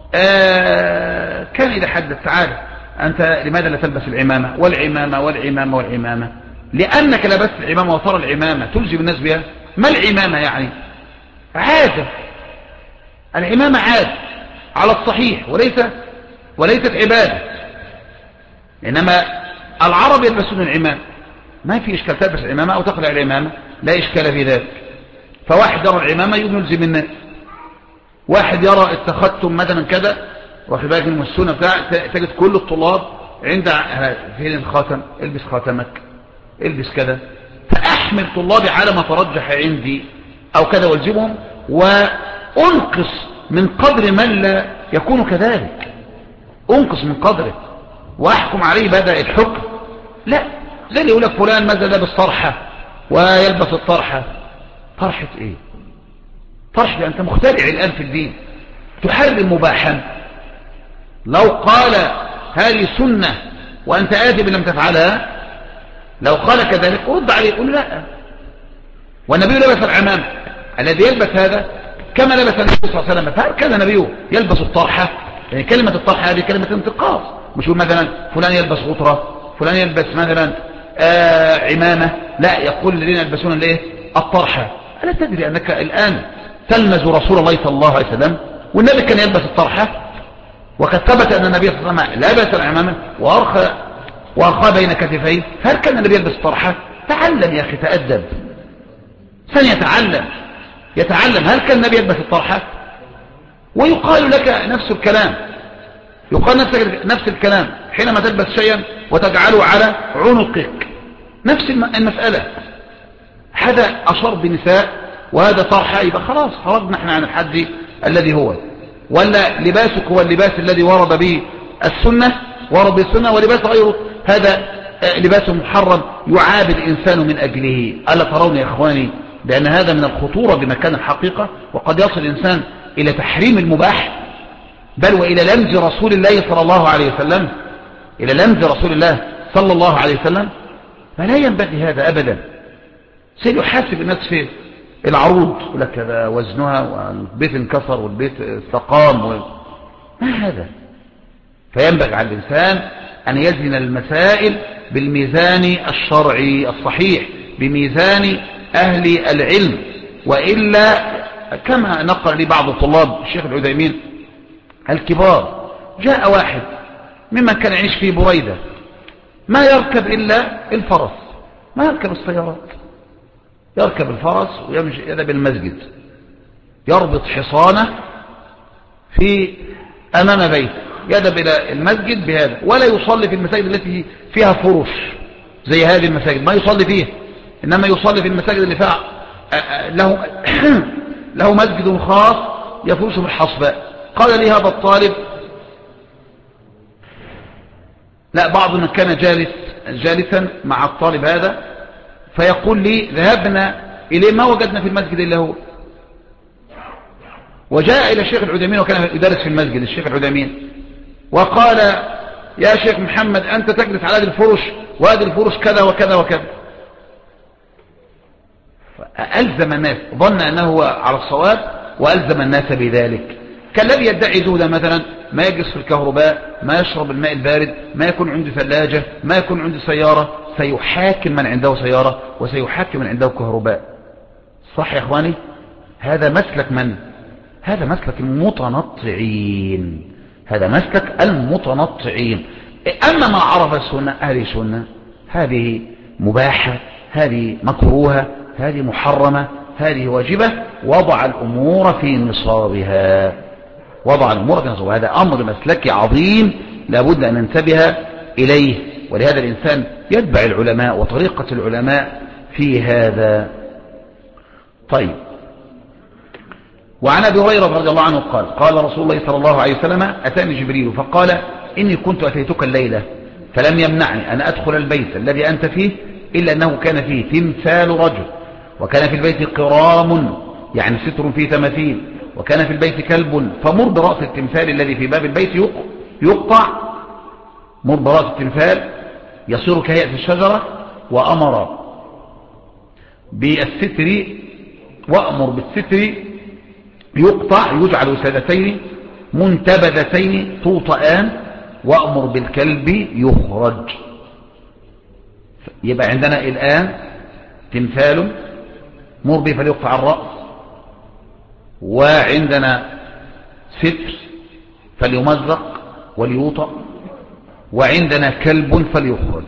كان إذا حدث تعالى أنت لماذا لا تلبس العمامة والعمامة؟ لأنك لبست العمامة وترى العمامة تلزم الناس بها. ما العمامة يعني؟ عادة، العمامة عادة على الصحيح وليست عبادة. إنما العرب يلبسون العمامة، ما في إشكال تلبس العمامة أو تقلع العمامة، لا إشكال في ذلك. فواحد يرى العمامة يلزم الناس، واحد يرى اتخذتم مثلا كذا، واخد بالك من السنة بتاع، تجد كل الطلاب عند فين الخاتم، البس خاتمك، البس كذا. فأحمل طلابي على ما ترجح عندي أو كذا والزمهم، وأنقص من قدر من لا يكون كذلك، أنقص من قدره وأحكم عليه بدأ الحكم. لا، زي اللي يقول لك فلان ماذا لابس طرحة ويلبس الطرحة. طرحة ايه؟ طرحة أنت مخترع الآن في الدين، تحرم مباحا. لو قال هذه سنة وأنت آثم لم تفعلها، لو قال كذلك رد عليه يقول لا. والنبي لبس العمامة، الذي يلبس هذا كما لبس النبي صلى الله عليه وسلم، فهكذا النبي يلبس الطرحة. يعني كلمة الطرحة هذه كلمة انتقاص، مش مثلا فلان يلبس غطرة، فلان يلبس مثلا عمامة، لا، يقول الذين يلبسون الايه؟ الطرحة. ألا تدري أنك الآن تلمز رسول الله صلى الله عليه وسلم، والنبي كان يلبس الطرحة، وقد ثبت أن النبي صلى الله عليه وسلم لبس العمامة وأرخى بين كتفيه. هل كان النبي يلبس الطرحة؟ تعلم يا أخي، تأدب، يتعلم. هل كان النبي يلبس الطرحة؟ ويقال لك نفس الكلام، يقال نفس الكلام حينما تلبس شيئا وتجعله على عنقك، نفس المسألة. هذا أشر بنساء وهذا طرحة، يبقى خلاص خرجنا احنا عن الحد الذي هو. ولا لباسك هو اللباس الذي ورد به السنة، ولباس غيره هذا لباس محرم يعاب الإنسان من أجله. ألا ترون يا إخواني بأن هذا من الخطورة بمكان الحقيقة، وقد يصل الإنسان إلى تحريم المباح، بل وإلى لمز رسول الله صلى الله عليه وسلم، فلا ينبغي هذا أبدا. سيحاسب الناس في العروض، يقول لك هذا وزنها والبيت انكسر والبيت استقام ما هذا؟ فينبغي على الإنسان أن يزن المسائل بالميزان الشرعي الصحيح، بميزان أهل العلم. وإلا كما نقل لي بعض الطلاب الشيخ العثيمين الكبار، جاء واحد ممن كان يعيش في بريدة ما يركب إلا الفرس، ما يركب السيارات، يركب الفرس ويمشي يذهب المسجد، يربط حصانه في أمام بيته، يذهب إلى المسجد بهذا، ولا يصلي في المساجد التي فيها فرش زي هذه المساجد، ما يصلي فيها، إنما يصلي في المساجد اللي فيها له مسجد خاص يفرش بالحصباء. قال لي هذا الطالب، لا، بعضنا كان جالسا مع الطالب هذا، فيقول لي ذهبنا إليه ما وجدنا في المسجد إلا هو، وجاء إلى الشيخ العثيمين وكان يدرس في المسجد الشيخ العثيمين، وقال يا شيخ محمد أنت تجلس على هذه الفرش، وهذه الفرش كذا وكذا وكذا. فألزم الناس، ظن أنه على الصواب وألزم الناس بذلك. كالذي يدعي زهدا مثلا، ما يجلس في الكهرباء، ما يشرب الماء البارد، ما يكون عنده ثلاجة، ما يكون عنده سيارة، سيحاكم من عنده سيارة وسيحاكم من عنده كهرباء. صح يا إخواني؟ هذا مسلك من؟ هذا مسلك المتنطعين، هذا مسلك المتنطعين. أما ما عرف السنة، هذه سنة، هذه مباحة، هذه مكروهة، هذه محرمة، هذه واجبة، وضع الأمور في نصابها، هذا أمر مسلكي عظيم لابد أن ننتبه إليه. ولهذا الإنسان يتبع العلماء وطريقة العلماء في هذا. طيب، وعن أبي هريرة رضي الله عنه قال قال رسول الله صلى الله عليه وسلم أتاني جبريل فقال إني كنت أتيتك الليلة فلم يمنعني أن أدخل البيت الذي أنت فيه إلا أنه كان فيه تمثال رجل، وكان في البيت قرام يعني ستر فيه تماثيل، وكان في البيت كلب، فمر برأس التمثال الذي في باب البيت يقطع، مر برأس التمثال يصير كهيئة الشجرة، وأمر بالستر، وأمر بالستر يقطع يجعل وسادتين منتبذتين توطئان، وأمر بالكلب يخرج. يبقى عندنا الآن تمثال مر به فليقطع الرأس، وعندنا ستر فليمزق وليوطأ، وعندنا كلب فليخرج.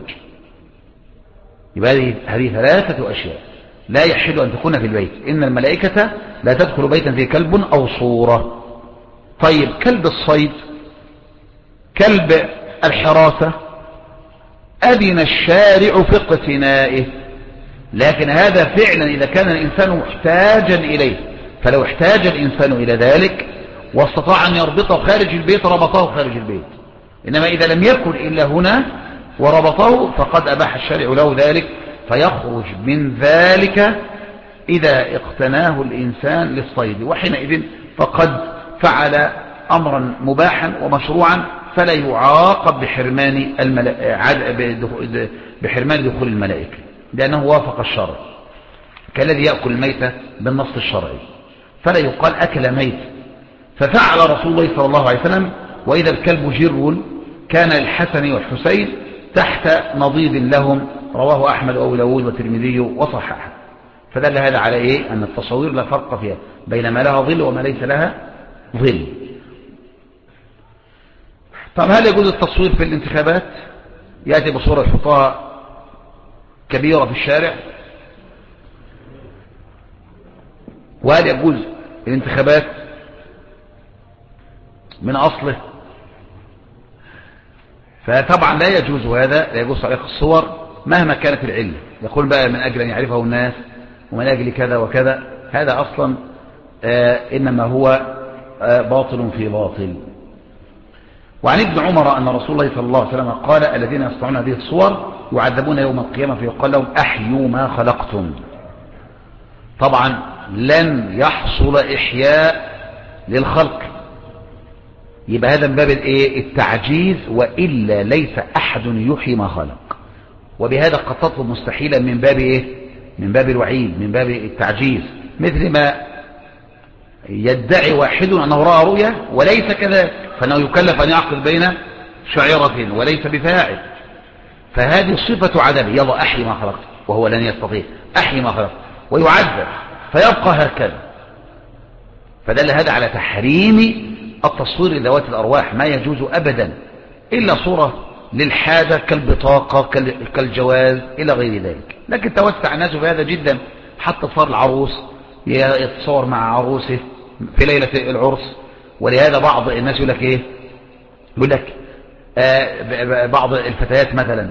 يبقى هذه ثلاثة أشياء لا يحل أن تكون في البيت. إن الملائكة لا تدخل بيتا فيه كلب أو صورة. طيب، كلب الصيد، كلب الحراسة، أذن الشارع في اقتنائه، لكن هذا فعلا إذا كان الإنسان محتاجا إليه. فلو احتاج الإنسان إلى ذلك واستطاع أن يربطه خارج البيت ربطه خارج البيت، إنما إذا لم يكن إلا هنا وربطه فقد أباح الشارع له ذلك، فيخرج من ذلك إذا اقتناه الإنسان للصيد، وحينئذ فقد فعل أمرا مباحا ومشروعا، فلا يعاقب بحرمان دخول الملائكة، لأنه وافق الشرع، كالذي يأكل الميتة بالنص الشرعي، فلا يقال أكل ميت. ففعل رسول الله صلى الله عليه وسلم، وإذا الكلب جر كان الحسن والحسين تحت نضيد لهم رواه أحمد وأبو داود والترمذي وصححه. فدل هذا على إيه؟ أن التصوير لا فرق فيها بين ما لها ظل وما ليس لها ظل. طب هل يجوز التصوير في الانتخابات؟ يأتي بصورة يحطها كبيرة في الشارع؟ وهل يجوز الانتخابات من أصله؟ فطبعا لا يجوز هذا، لا يجوز عليك الصور مهما كانت العلة. يقول بقى من أجل أن يعرفه الناس ومن أجل كذا وكذا، هذا أصلا إنما هو باطل في باطل. وعن ابن عمر أن رسول الله صلى الله عليه وسلم قال: الذين يصنعون هذه الصور يعذبون يوم القيامة فيقال لهم: أحيوا ما خلقتم. طبعا لن يحصل إحياء للخلق، يبقى هذا من باب التعجيز، وإلا ليس أحد يحيي ما خلق. وبهذا قد تطلب مستحيلا من باب من باب الوعيد، من باب التعجيز، مثل ما يدعي واحد أنه رأى رؤيا وليس كذلك، فأنه يكلف أن يعقد بين شعيرة وليس بفاعل. فهذه صفة عذاب، يلا أحيي ما خلقت، وهو لن يستطيع. أحيي ما خلقت ويعذب فيبقى هكذا. فدل هذا على تحريم التصوير لذوات الأرواح، ما يجوز أبدا إلا صورة للحاجة كالبطاقة كالجواز إلى غير ذلك. لكن توسع الناس في هذا جدا، حتى صار العروس يتصور مع عروسه في ليلة العرس. ولهذا بعض الناس يقول لك يقول لك بعض الفتيات مثلا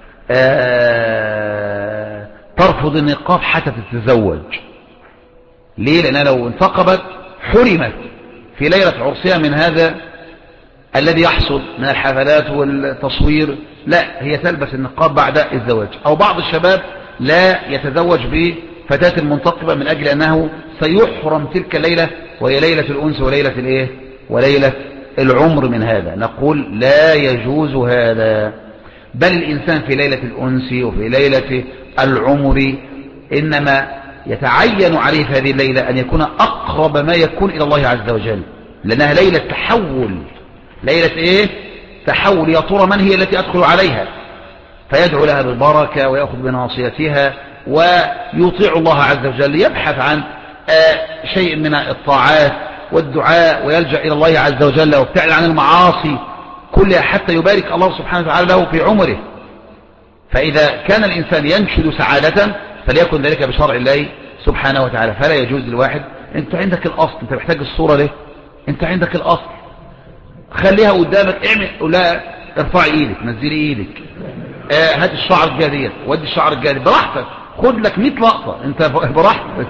ترفض النقاب حتى تتزوج. ليه؟ لأنها لو انتقبت حرمت في ليلة عرسها من هذا الذي يحصل من الحفلات والتصوير. لا، هي تلبس النقاب بعد الزواج. أو بعض الشباب لا يتزوج بفتاة منتقبة من أجل أنه سيحرم تلك الليلة، وهي ليلة الأنس وليلة وليلة العمر من هذا. نقول لا يجوز هذا، بل الإنسان في ليلة الأنس وفي ليلة العمر إنما يتعين عليه في هذه الليلة أن يكون أقرب ما يكون إلى الله عز وجل، لأنها ليلة تحول. ليلة تحول. يا ترى من هي التي أدخل عليها؟ فيدعو لها بالبركة ويأخذ بناصيتها ويطيع الله عز وجل، يبحث عن شيء من الطاعات والدعاء ويلجأ إلى الله عز وجل وابتعد عن المعاصي كلها حتى يبارك الله سبحانه وتعالى له في عمره. فإذا كان الإنسان ينشد سعادة فليكن ذلك بشرع الله سبحانه وتعالى. فلا يجوز للواحد: أنت عندك الأصل، أنت محتاج الصورة ليه؟ أنت عندك الأصل، خليها قدامك، اعمل. لا، ارفعي ايدك، نزلي ايدك، هات الشعر الجديد ودي الشعر الجديد براحتك، خد لك 100 لقطة انت براحتك.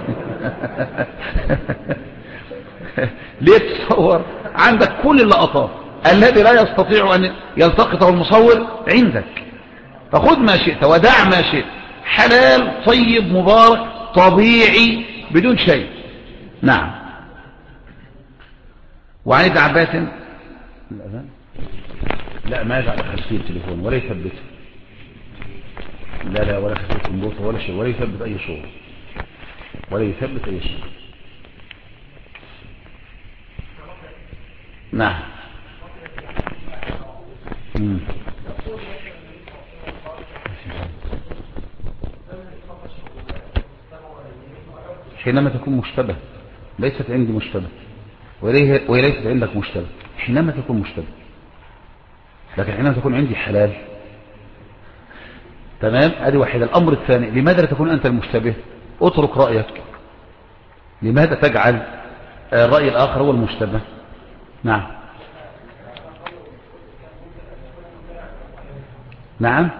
ليه تصور؟ عندك كل اللقطات. الذي لا يستطيع أن يلتقطه المصور عندك، فخذ ما شئت ودع ما شئت، حلال طيب مبارك طبيعي بدون شيء. نعم. وعن ابن عباس الأذان؟ لا، ما يجعل خلفيه التليفون ولا يثبته. لا ولا خلفيه الكمبيوتر ولا شيء، ولا يثبت أي صورة ولا يثبت أي شيء. نعم. حينما تكون مشتبه، ليست عندي مشتبه وليست عندك مشتبه، حينما تكون مشتبه. لكن حينما تكون عندي حلال، تمام. ادي واحدة. الامر الثاني: لماذا لا تكون انت المشتبه؟ اترك رأيك. لماذا تجعل الرأي الاخر هو المشتبه؟ نعم. نعم.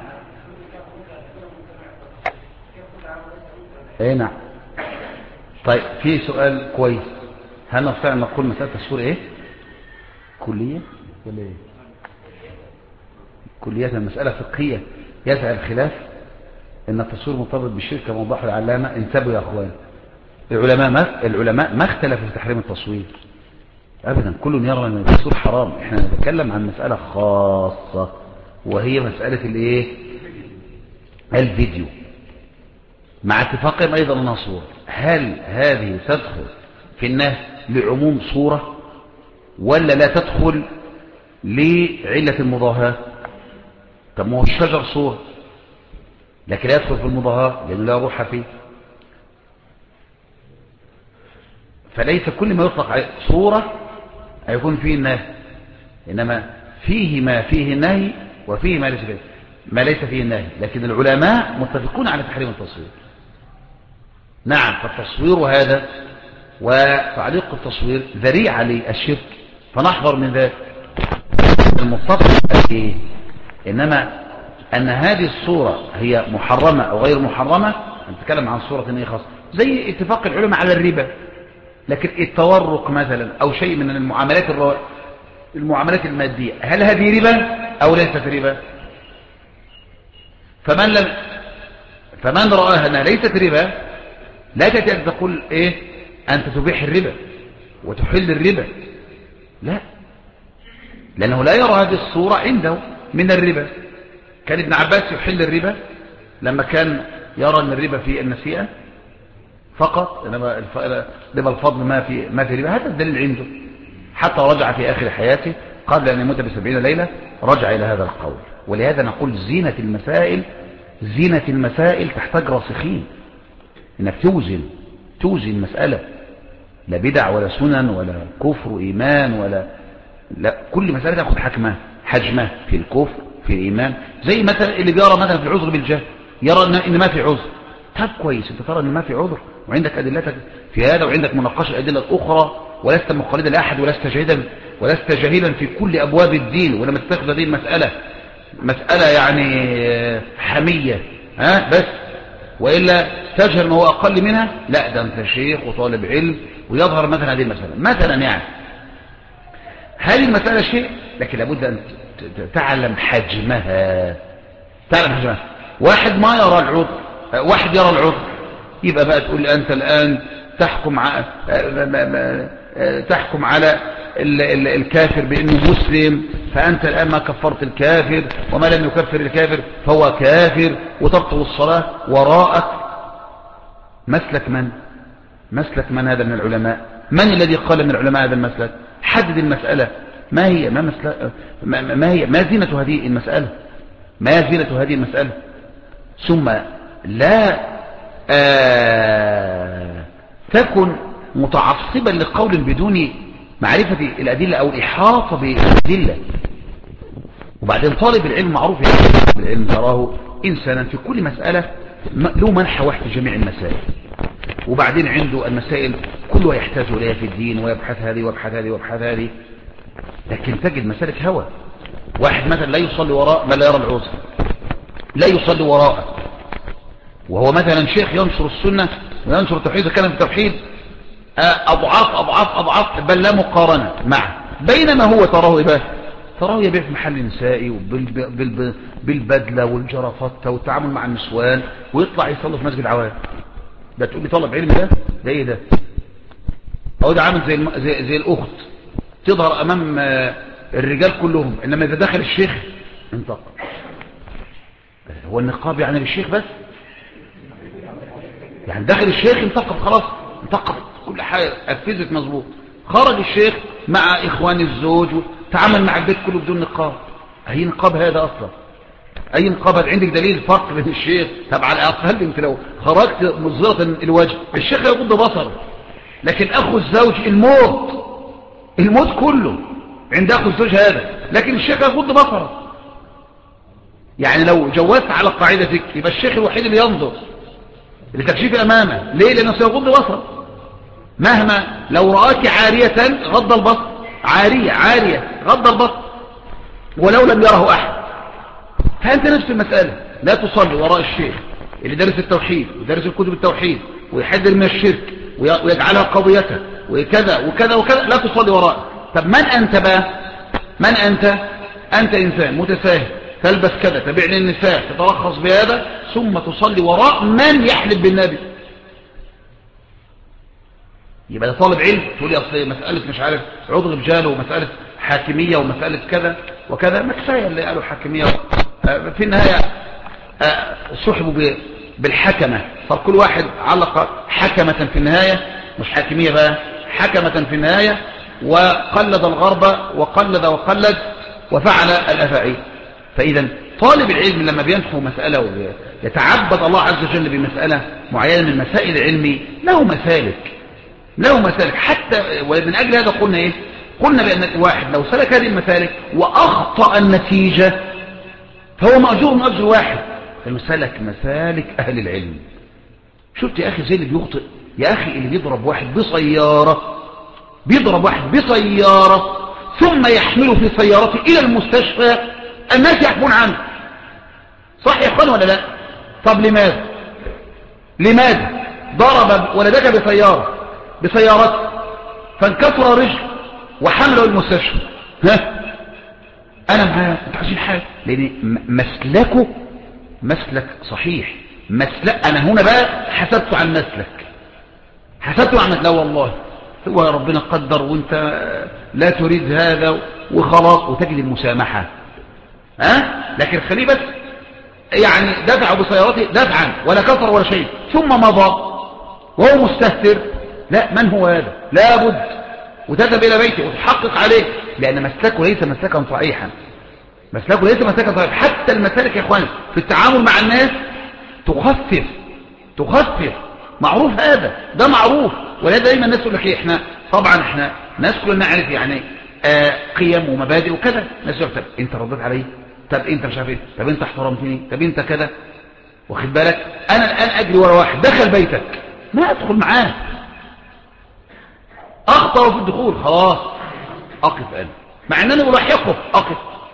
نعم. طيب، في سؤال كويس: هل نستطيع ان نقول مسألة التصوير كلية ولا كلية؟ المسألة فقهية يسع الخلاف. ان التصوير مرتبط بالشرك كما وضح العلامة. انتبهوا يا اخوان، العلماء ما اختلفوا في تحريم التصوير ابدا، كل يرى ان التصوير حرام. احنا نتكلم عن مسألة خاصة، وهي مسألة الفيديو، مع اتفاقهم ايضا انها صورة. هل هذه تدخل في النهي لعموم صورة ولا لا تدخل لعلة المضاهاة؟ طب ما هو الشجر صورة، لكن لا يدخل في المضاهاة لأنه لا روح فيه. فليس كل ما يطلق عليه صورة هيكون فيه النهي، إنما فيه ما فيه النهي وفيه ما ليس فيه النهي. لكن العلماء متفقون على تحريم التصوير. نعم، فالتصوير هذا وتعليق التصوير ذريعة للشرك، فنحذر من ذلك. المتفق إيه؟ إنما أن هذه الصورة هي محرمة أو غير محرمة، نتكلم عن صورة إيه خاصة، زي اتفاق العلماء على الربا. لكن التورق مثلا أو شيء من المعاملات المادية، هل هذه ربا أو ليست ربا؟ فمن رآها أنها ليست ربا لا تأتي أن تقول إيه أنت تبيح الربا وتحل الربا، لا، لأنه لا يرى هذه الصورة عنده من الربا. كان ابن عباس يحل الربا لما كان يرى أن الربا في النسيئة فقط، إنما ربا الفضل ما في ربا. هذا الدليل عنده، حتى رجع في آخر حياته قبل أن يموت ب70 ليلة رجع إلى هذا القول. ولهذا نقول زينة المسائل تحتاج راسخين، إنك توزن مسألة، لا بدع ولا سنن ولا كفر وإيمان لا، كل مسألة تأخذ حجمها في الكفر في الإيمان. زي مثلا اللي بيرى مثلا في العذر بالجهل، يرى إن ما في عذر. طب كويس، انت ترى إن ما في عذر وعندك أدلتك في هذا وعندك مناقشة الأدلة الأخرى، ولست مقلدا لأحد ولست جاهلا في كل أبواب الدين، ولما تتخذ هذه مسألة يعني حمية بس، وإلا تجهل ما هو أقل منها، لا، ده أنت شيخ وطالب علم ويظهر مثلا هذه المسألة مثلا. يعني هذه المسألة شيء، لكن لابد أن تعلم حجمها. واحد ما يرى العذر، واحد يرى العذر، يبقى بقى تقول أنت الآن تحكم على الكافر بأنه مسلم، فأنت الآن ما كفرت الكافر، وما لم يكفر الكافر فهو كافر، وتبطل الصلاة. وراءك مسلك من هذا من العلماء؟ من الذي قال من العلماء هذا المسلك؟ حدد المسألة، ما زينة هذه المسألة؟ ثم لا تكن متعصبا لقول بدون معرفة الأدلة أو الإحاطة بالأدلة. وبعدين طالب العلم معروف، طالب العلم تراه إنسانا في كل مسألة له منحى واحد في جميع المسائل، وبعدين عنده المسائل كلها يحتاج إليها في الدين، ويبحث هذه ويبحث هذه ويبحث هذه. لكن تجد مسألة هوى، واحد مثلا لا يصلي وراء من لا يرى العذر، لا يصلي وراءه، وهو مثلا شيخ ينشر السنة وينشر التوحيد ويتكلم في التوحيد أضعاف بل لا مقارنة معه، بينما هو تراه يبيع في محل نسائي بالبدلة والجرافطة والتعامل مع النسوان، ويطلع يصلي في مسجد عوام. ده تقول لي طلب علم؟ ده ايه ده؟ او ده عامل زي الأخت تظهر أمام الرجال كلهم، إنما إذا دخل الشيخ انتقل. هو النقاب يعني للشيخ بس؟ يعني داخل الشيخ انتقب، خلاص انتقب كل حاجة أفزت مظبوط. خرج الشيخ مع إخوان الزوج وتعامل مع البيت كله بدون نقاب. أي نقاب هذا أصلا؟ أي نقاب؟ عندك دليل فرق بين الشيخ؟ طب على الأقل أنت لو خرجت مظهرة الوجه الشيخ يغض بصره، لكن أخو الزوج الموت كله عند أخو الزوج هذا، لكن الشيخ يغض بصره. يعني لو جوزت على قاعدتك يبقى الشيخ الوحيد اللي ينظر لتكشيف أمامه. ليه؟ لأنه سيغض بصر. مهما لو رآك عارية غض البصر، عارية غض البصر ولو لم يره أحد. فأنت نفس المسألة، لا تصلي وراء الشيخ اللي درس التوحيد ودرس الكتب التوحيد ويحذر من الشرك ويجعلها قضيته وكذا وكذا وكذا، لا تصلي وراءه. طب من أنت بقى؟ من أنت إنسان متساهل، تلبس كذا، تبيع للنساء، تترخص بهذا، ثم تصلي وراء من يحلف بالنبي. يبقى ده طالب علم تقول لي أصل مسألة مش عارف عذر بجهل ومسألة حاكمية ومسألة كذا وكذا، ما كفاية اللي قالوا حاكمية. في النهاية سحبوا بالحكمة، فكل واحد علق حكمة في النهاية، مش حاكمية بقى، حكمة في النهاية، وقلد الغرب وقلد وفعل الأفاعيل. فإذا طالب العلم لما بينحو مسألة ويتعبد الله عز وجل بمسألة معينة من مسائل العلم له مسالك حتى. ومن أجل هذا قلنا إيه؟ قلنا بأن الواحد لو سلك هذه المسالك وأخطأ النتيجة فهو مأجور من أجل واحد لأنه سلك مسالك أهل العلم. شفت يا أخي زي اللي بيخطئ يا أخي اللي بيضرب واحد بسيارة ثم يحمله في سيارته إلى المستشفى الناس يحكون عنه، صح يا أخوان ولا لا؟ طب لماذا ضرب ولدك بسيارته فانكسر رجل وحمله المستشفى؟ أنا معاه أنت عايزين حاجة لأن مسلكه مسلك صحيح. أنا هنا بقى حسبته عن مسلك لا والله هو ربنا قدر وانت لا تريد هذا وخلاص وتجد المسامحة. لكن خليه بس يعني دفعه بسيارته دفعا ولا كسر ولا شيء ثم مضى وهو مستهتر، لا من هو هذا؟ لابد وتذهب إلى بيته وتحقق عليه لأن مسلكه ليس مسلكا صحيحا. حتى المسالك يا اخوان في التعامل مع الناس تخفف معروف، ده معروف. ولهذا دايما الناس يقول لك ايه، احنا ناس كلنا نعرف يعني قيم ومبادئ وكذا. ناس يقول طب انت رديت علي، طب انت مش عارف ايه، طب انت احترمتني، طب انت كذا، واخد بالك؟ انا الان اجري ورا واحد دخل بيتك ما ادخل معاه، اخطأ في الدخول خلاص اقف انا مع انني ملاحقه اقف.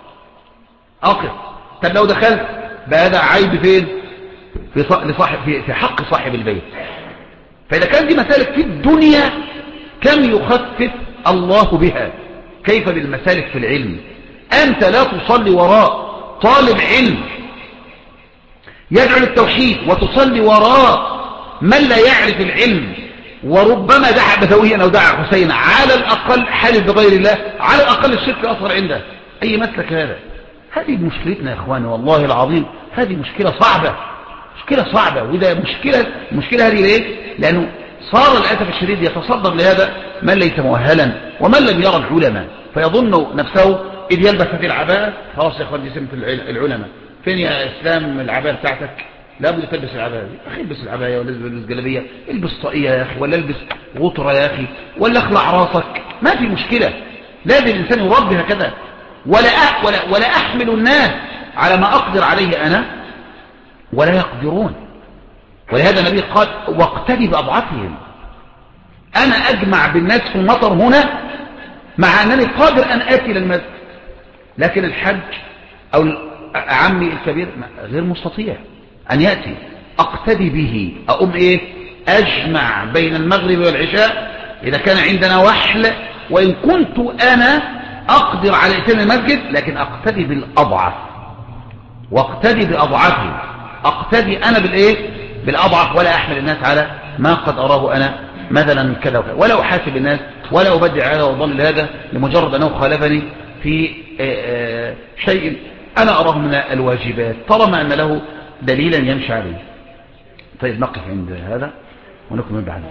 طب لو دخلت بقى ده عيب فين؟ في حق صاحب البيت. فإذا كان دي مسالك في الدنيا كم يخفف الله بها، كيف بالمسالك في العلم؟ أنت لا تصلي وراء طالب علم يدعو للتوحيد وتصلي وراء من لا يعرف العلم وربما دعا بدويا أو دعا حسينا، على الأقل حالف بغير الله، على الأقل الشرك أصغر عنده. أي مسلك هذا؟ هذه مشكلتنا يا إخواني والله العظيم، هذه مشكلة صعبة. وده المشكلة هذه ليه؟ لأنه صار للأسف الشديد يتصدر لهذا من ليس مؤهلا ومن لم يرى العلماء، فيظن نفسه إذ يلبس هذه العباءة خلاص يا إخوان دي سمة العلماء. فين يا إسلام العباءة بتاعتك؟ لابد تلبس العباية دي. أخي البس العباية ولا البس جلابية، البس طاقية يا أخي، ولا البس غطرة يا أخي، ولا اخلع راسك، ما في مشكلة. لازم الإنسان يربي هكذا، ولا أحمل الناس على ما أقدر عليه أنا ولا يقدرون. ولهذا النبي قال واقتدي بأضعافهم. أنا أجمع بالناس في المطر هنا مع أنني قادر أن آتي للمسجد، لكن الحج أو عمي الكبير غير مستطيع أن يأتي. أقتدي به، أقوم إيه؟ أجمع بين المغرب والعشاء إذا كان عندنا وحل، وإن كنت أنا أقدر على إتيان المسجد لكن أقتدي بالأضعف، واقتدي بأضعافهم. أقتدي أنا بالإيه؟ بالأضعف، ولا أحمل الناس على ما قد أراه أنا مثلا كذا وكذا، ولا أحاسب الناس ولا أبدع هذا وأضل هذا لمجرد أنه خالفني في شيء أنا أراه من الواجبات طالما أن له دليلا يمشي عليه. طيب نقف عند هذا ونكمل بعده.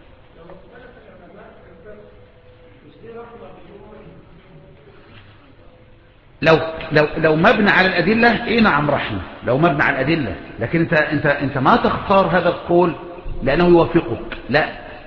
لو مبنى على الأدلة إيه نعم رحمة، لو مبنى على الأدلة، لكن أنت ما تختار هذا القول لأنه يوافقك، لا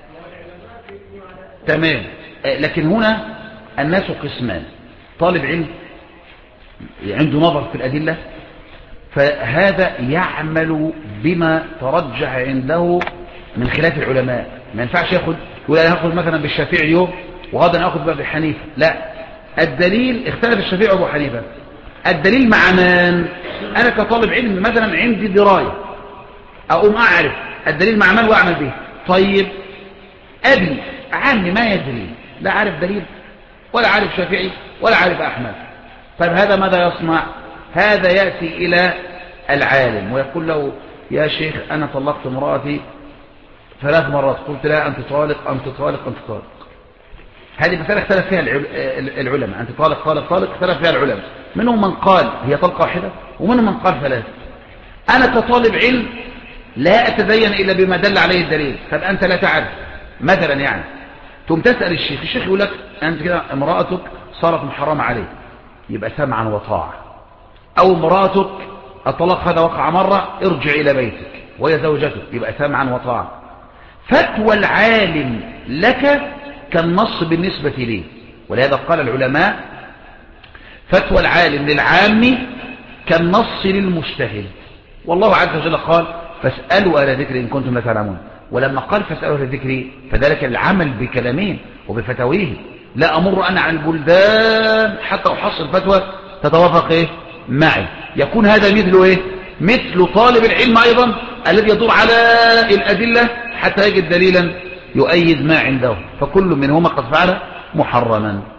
تمام. لكن هنا الناس قسمان، طالب علم عنده نظر في الأدلة فهذا يعمل بما ترجح عنده من خلاف العلماء. ما ينفعش يقول أنا هاخذ مثلا بالشافعي اليوم وغدا أخذ بأبي حنيفة، لا، الدليل اختلف الشافعي وأبو حنيفة، الدليل مع من؟ أنا كطالب علم مثلا عندي دراية أقوم أعرف الدليل مع من وأعمل به. طيب أبي عمي ما يدري، لا عارف دليل ولا عارف شافعي ولا عارف أحمد، طيب هذا ماذا يصنع؟ هذا يأتي إلى العالم ويقول له يا شيخ أنا طلقت امرأتي 3 مرات، قلت لا أنت طالق أنت طالق أنت طالق. هذه مسألة اختلف فيها العلماء، أنت طالق طالق طالق، اختلف فيها العلماء، منهم من قال هي طلقة واحدة ومنهم من قال 3. أنا كطالب علم لا أتدين إلا بما دل عليه الدليل. طب أنت لا تعرف مثلا يعني ثم تسأل الشيخ يقول لك أنت كده امرأتك صارت محرمة عليك، يبقى سمعا وطاعة، أو مراتك الطلاق هذا وقع مرة ارجع إلى بيتك وهي زوجتك، يبقى سمعا وطاعة. فتوى العالم لك كالنص بالنسبة ليه، ولهذا قال العلماء فتوى العالم للعام كالنص للمجتهد. والله عز وجل قال فاسألوا أهل الذكر إن كنتم لا تعلمون، ولما قال فاسألوا أهل الذكر فذلك العمل بكلامهم وبفتاويهم. لا أمر أنا عن البلدان حتى أحصل فتوى تتوافق إيه معي. يكون هذا مثل إيه؟ مثل طالب العلم أيضا الذي يدور على الأدلة حتى يجد دليلا يؤيد ما عنده، فكل منهما قد فعل محرما.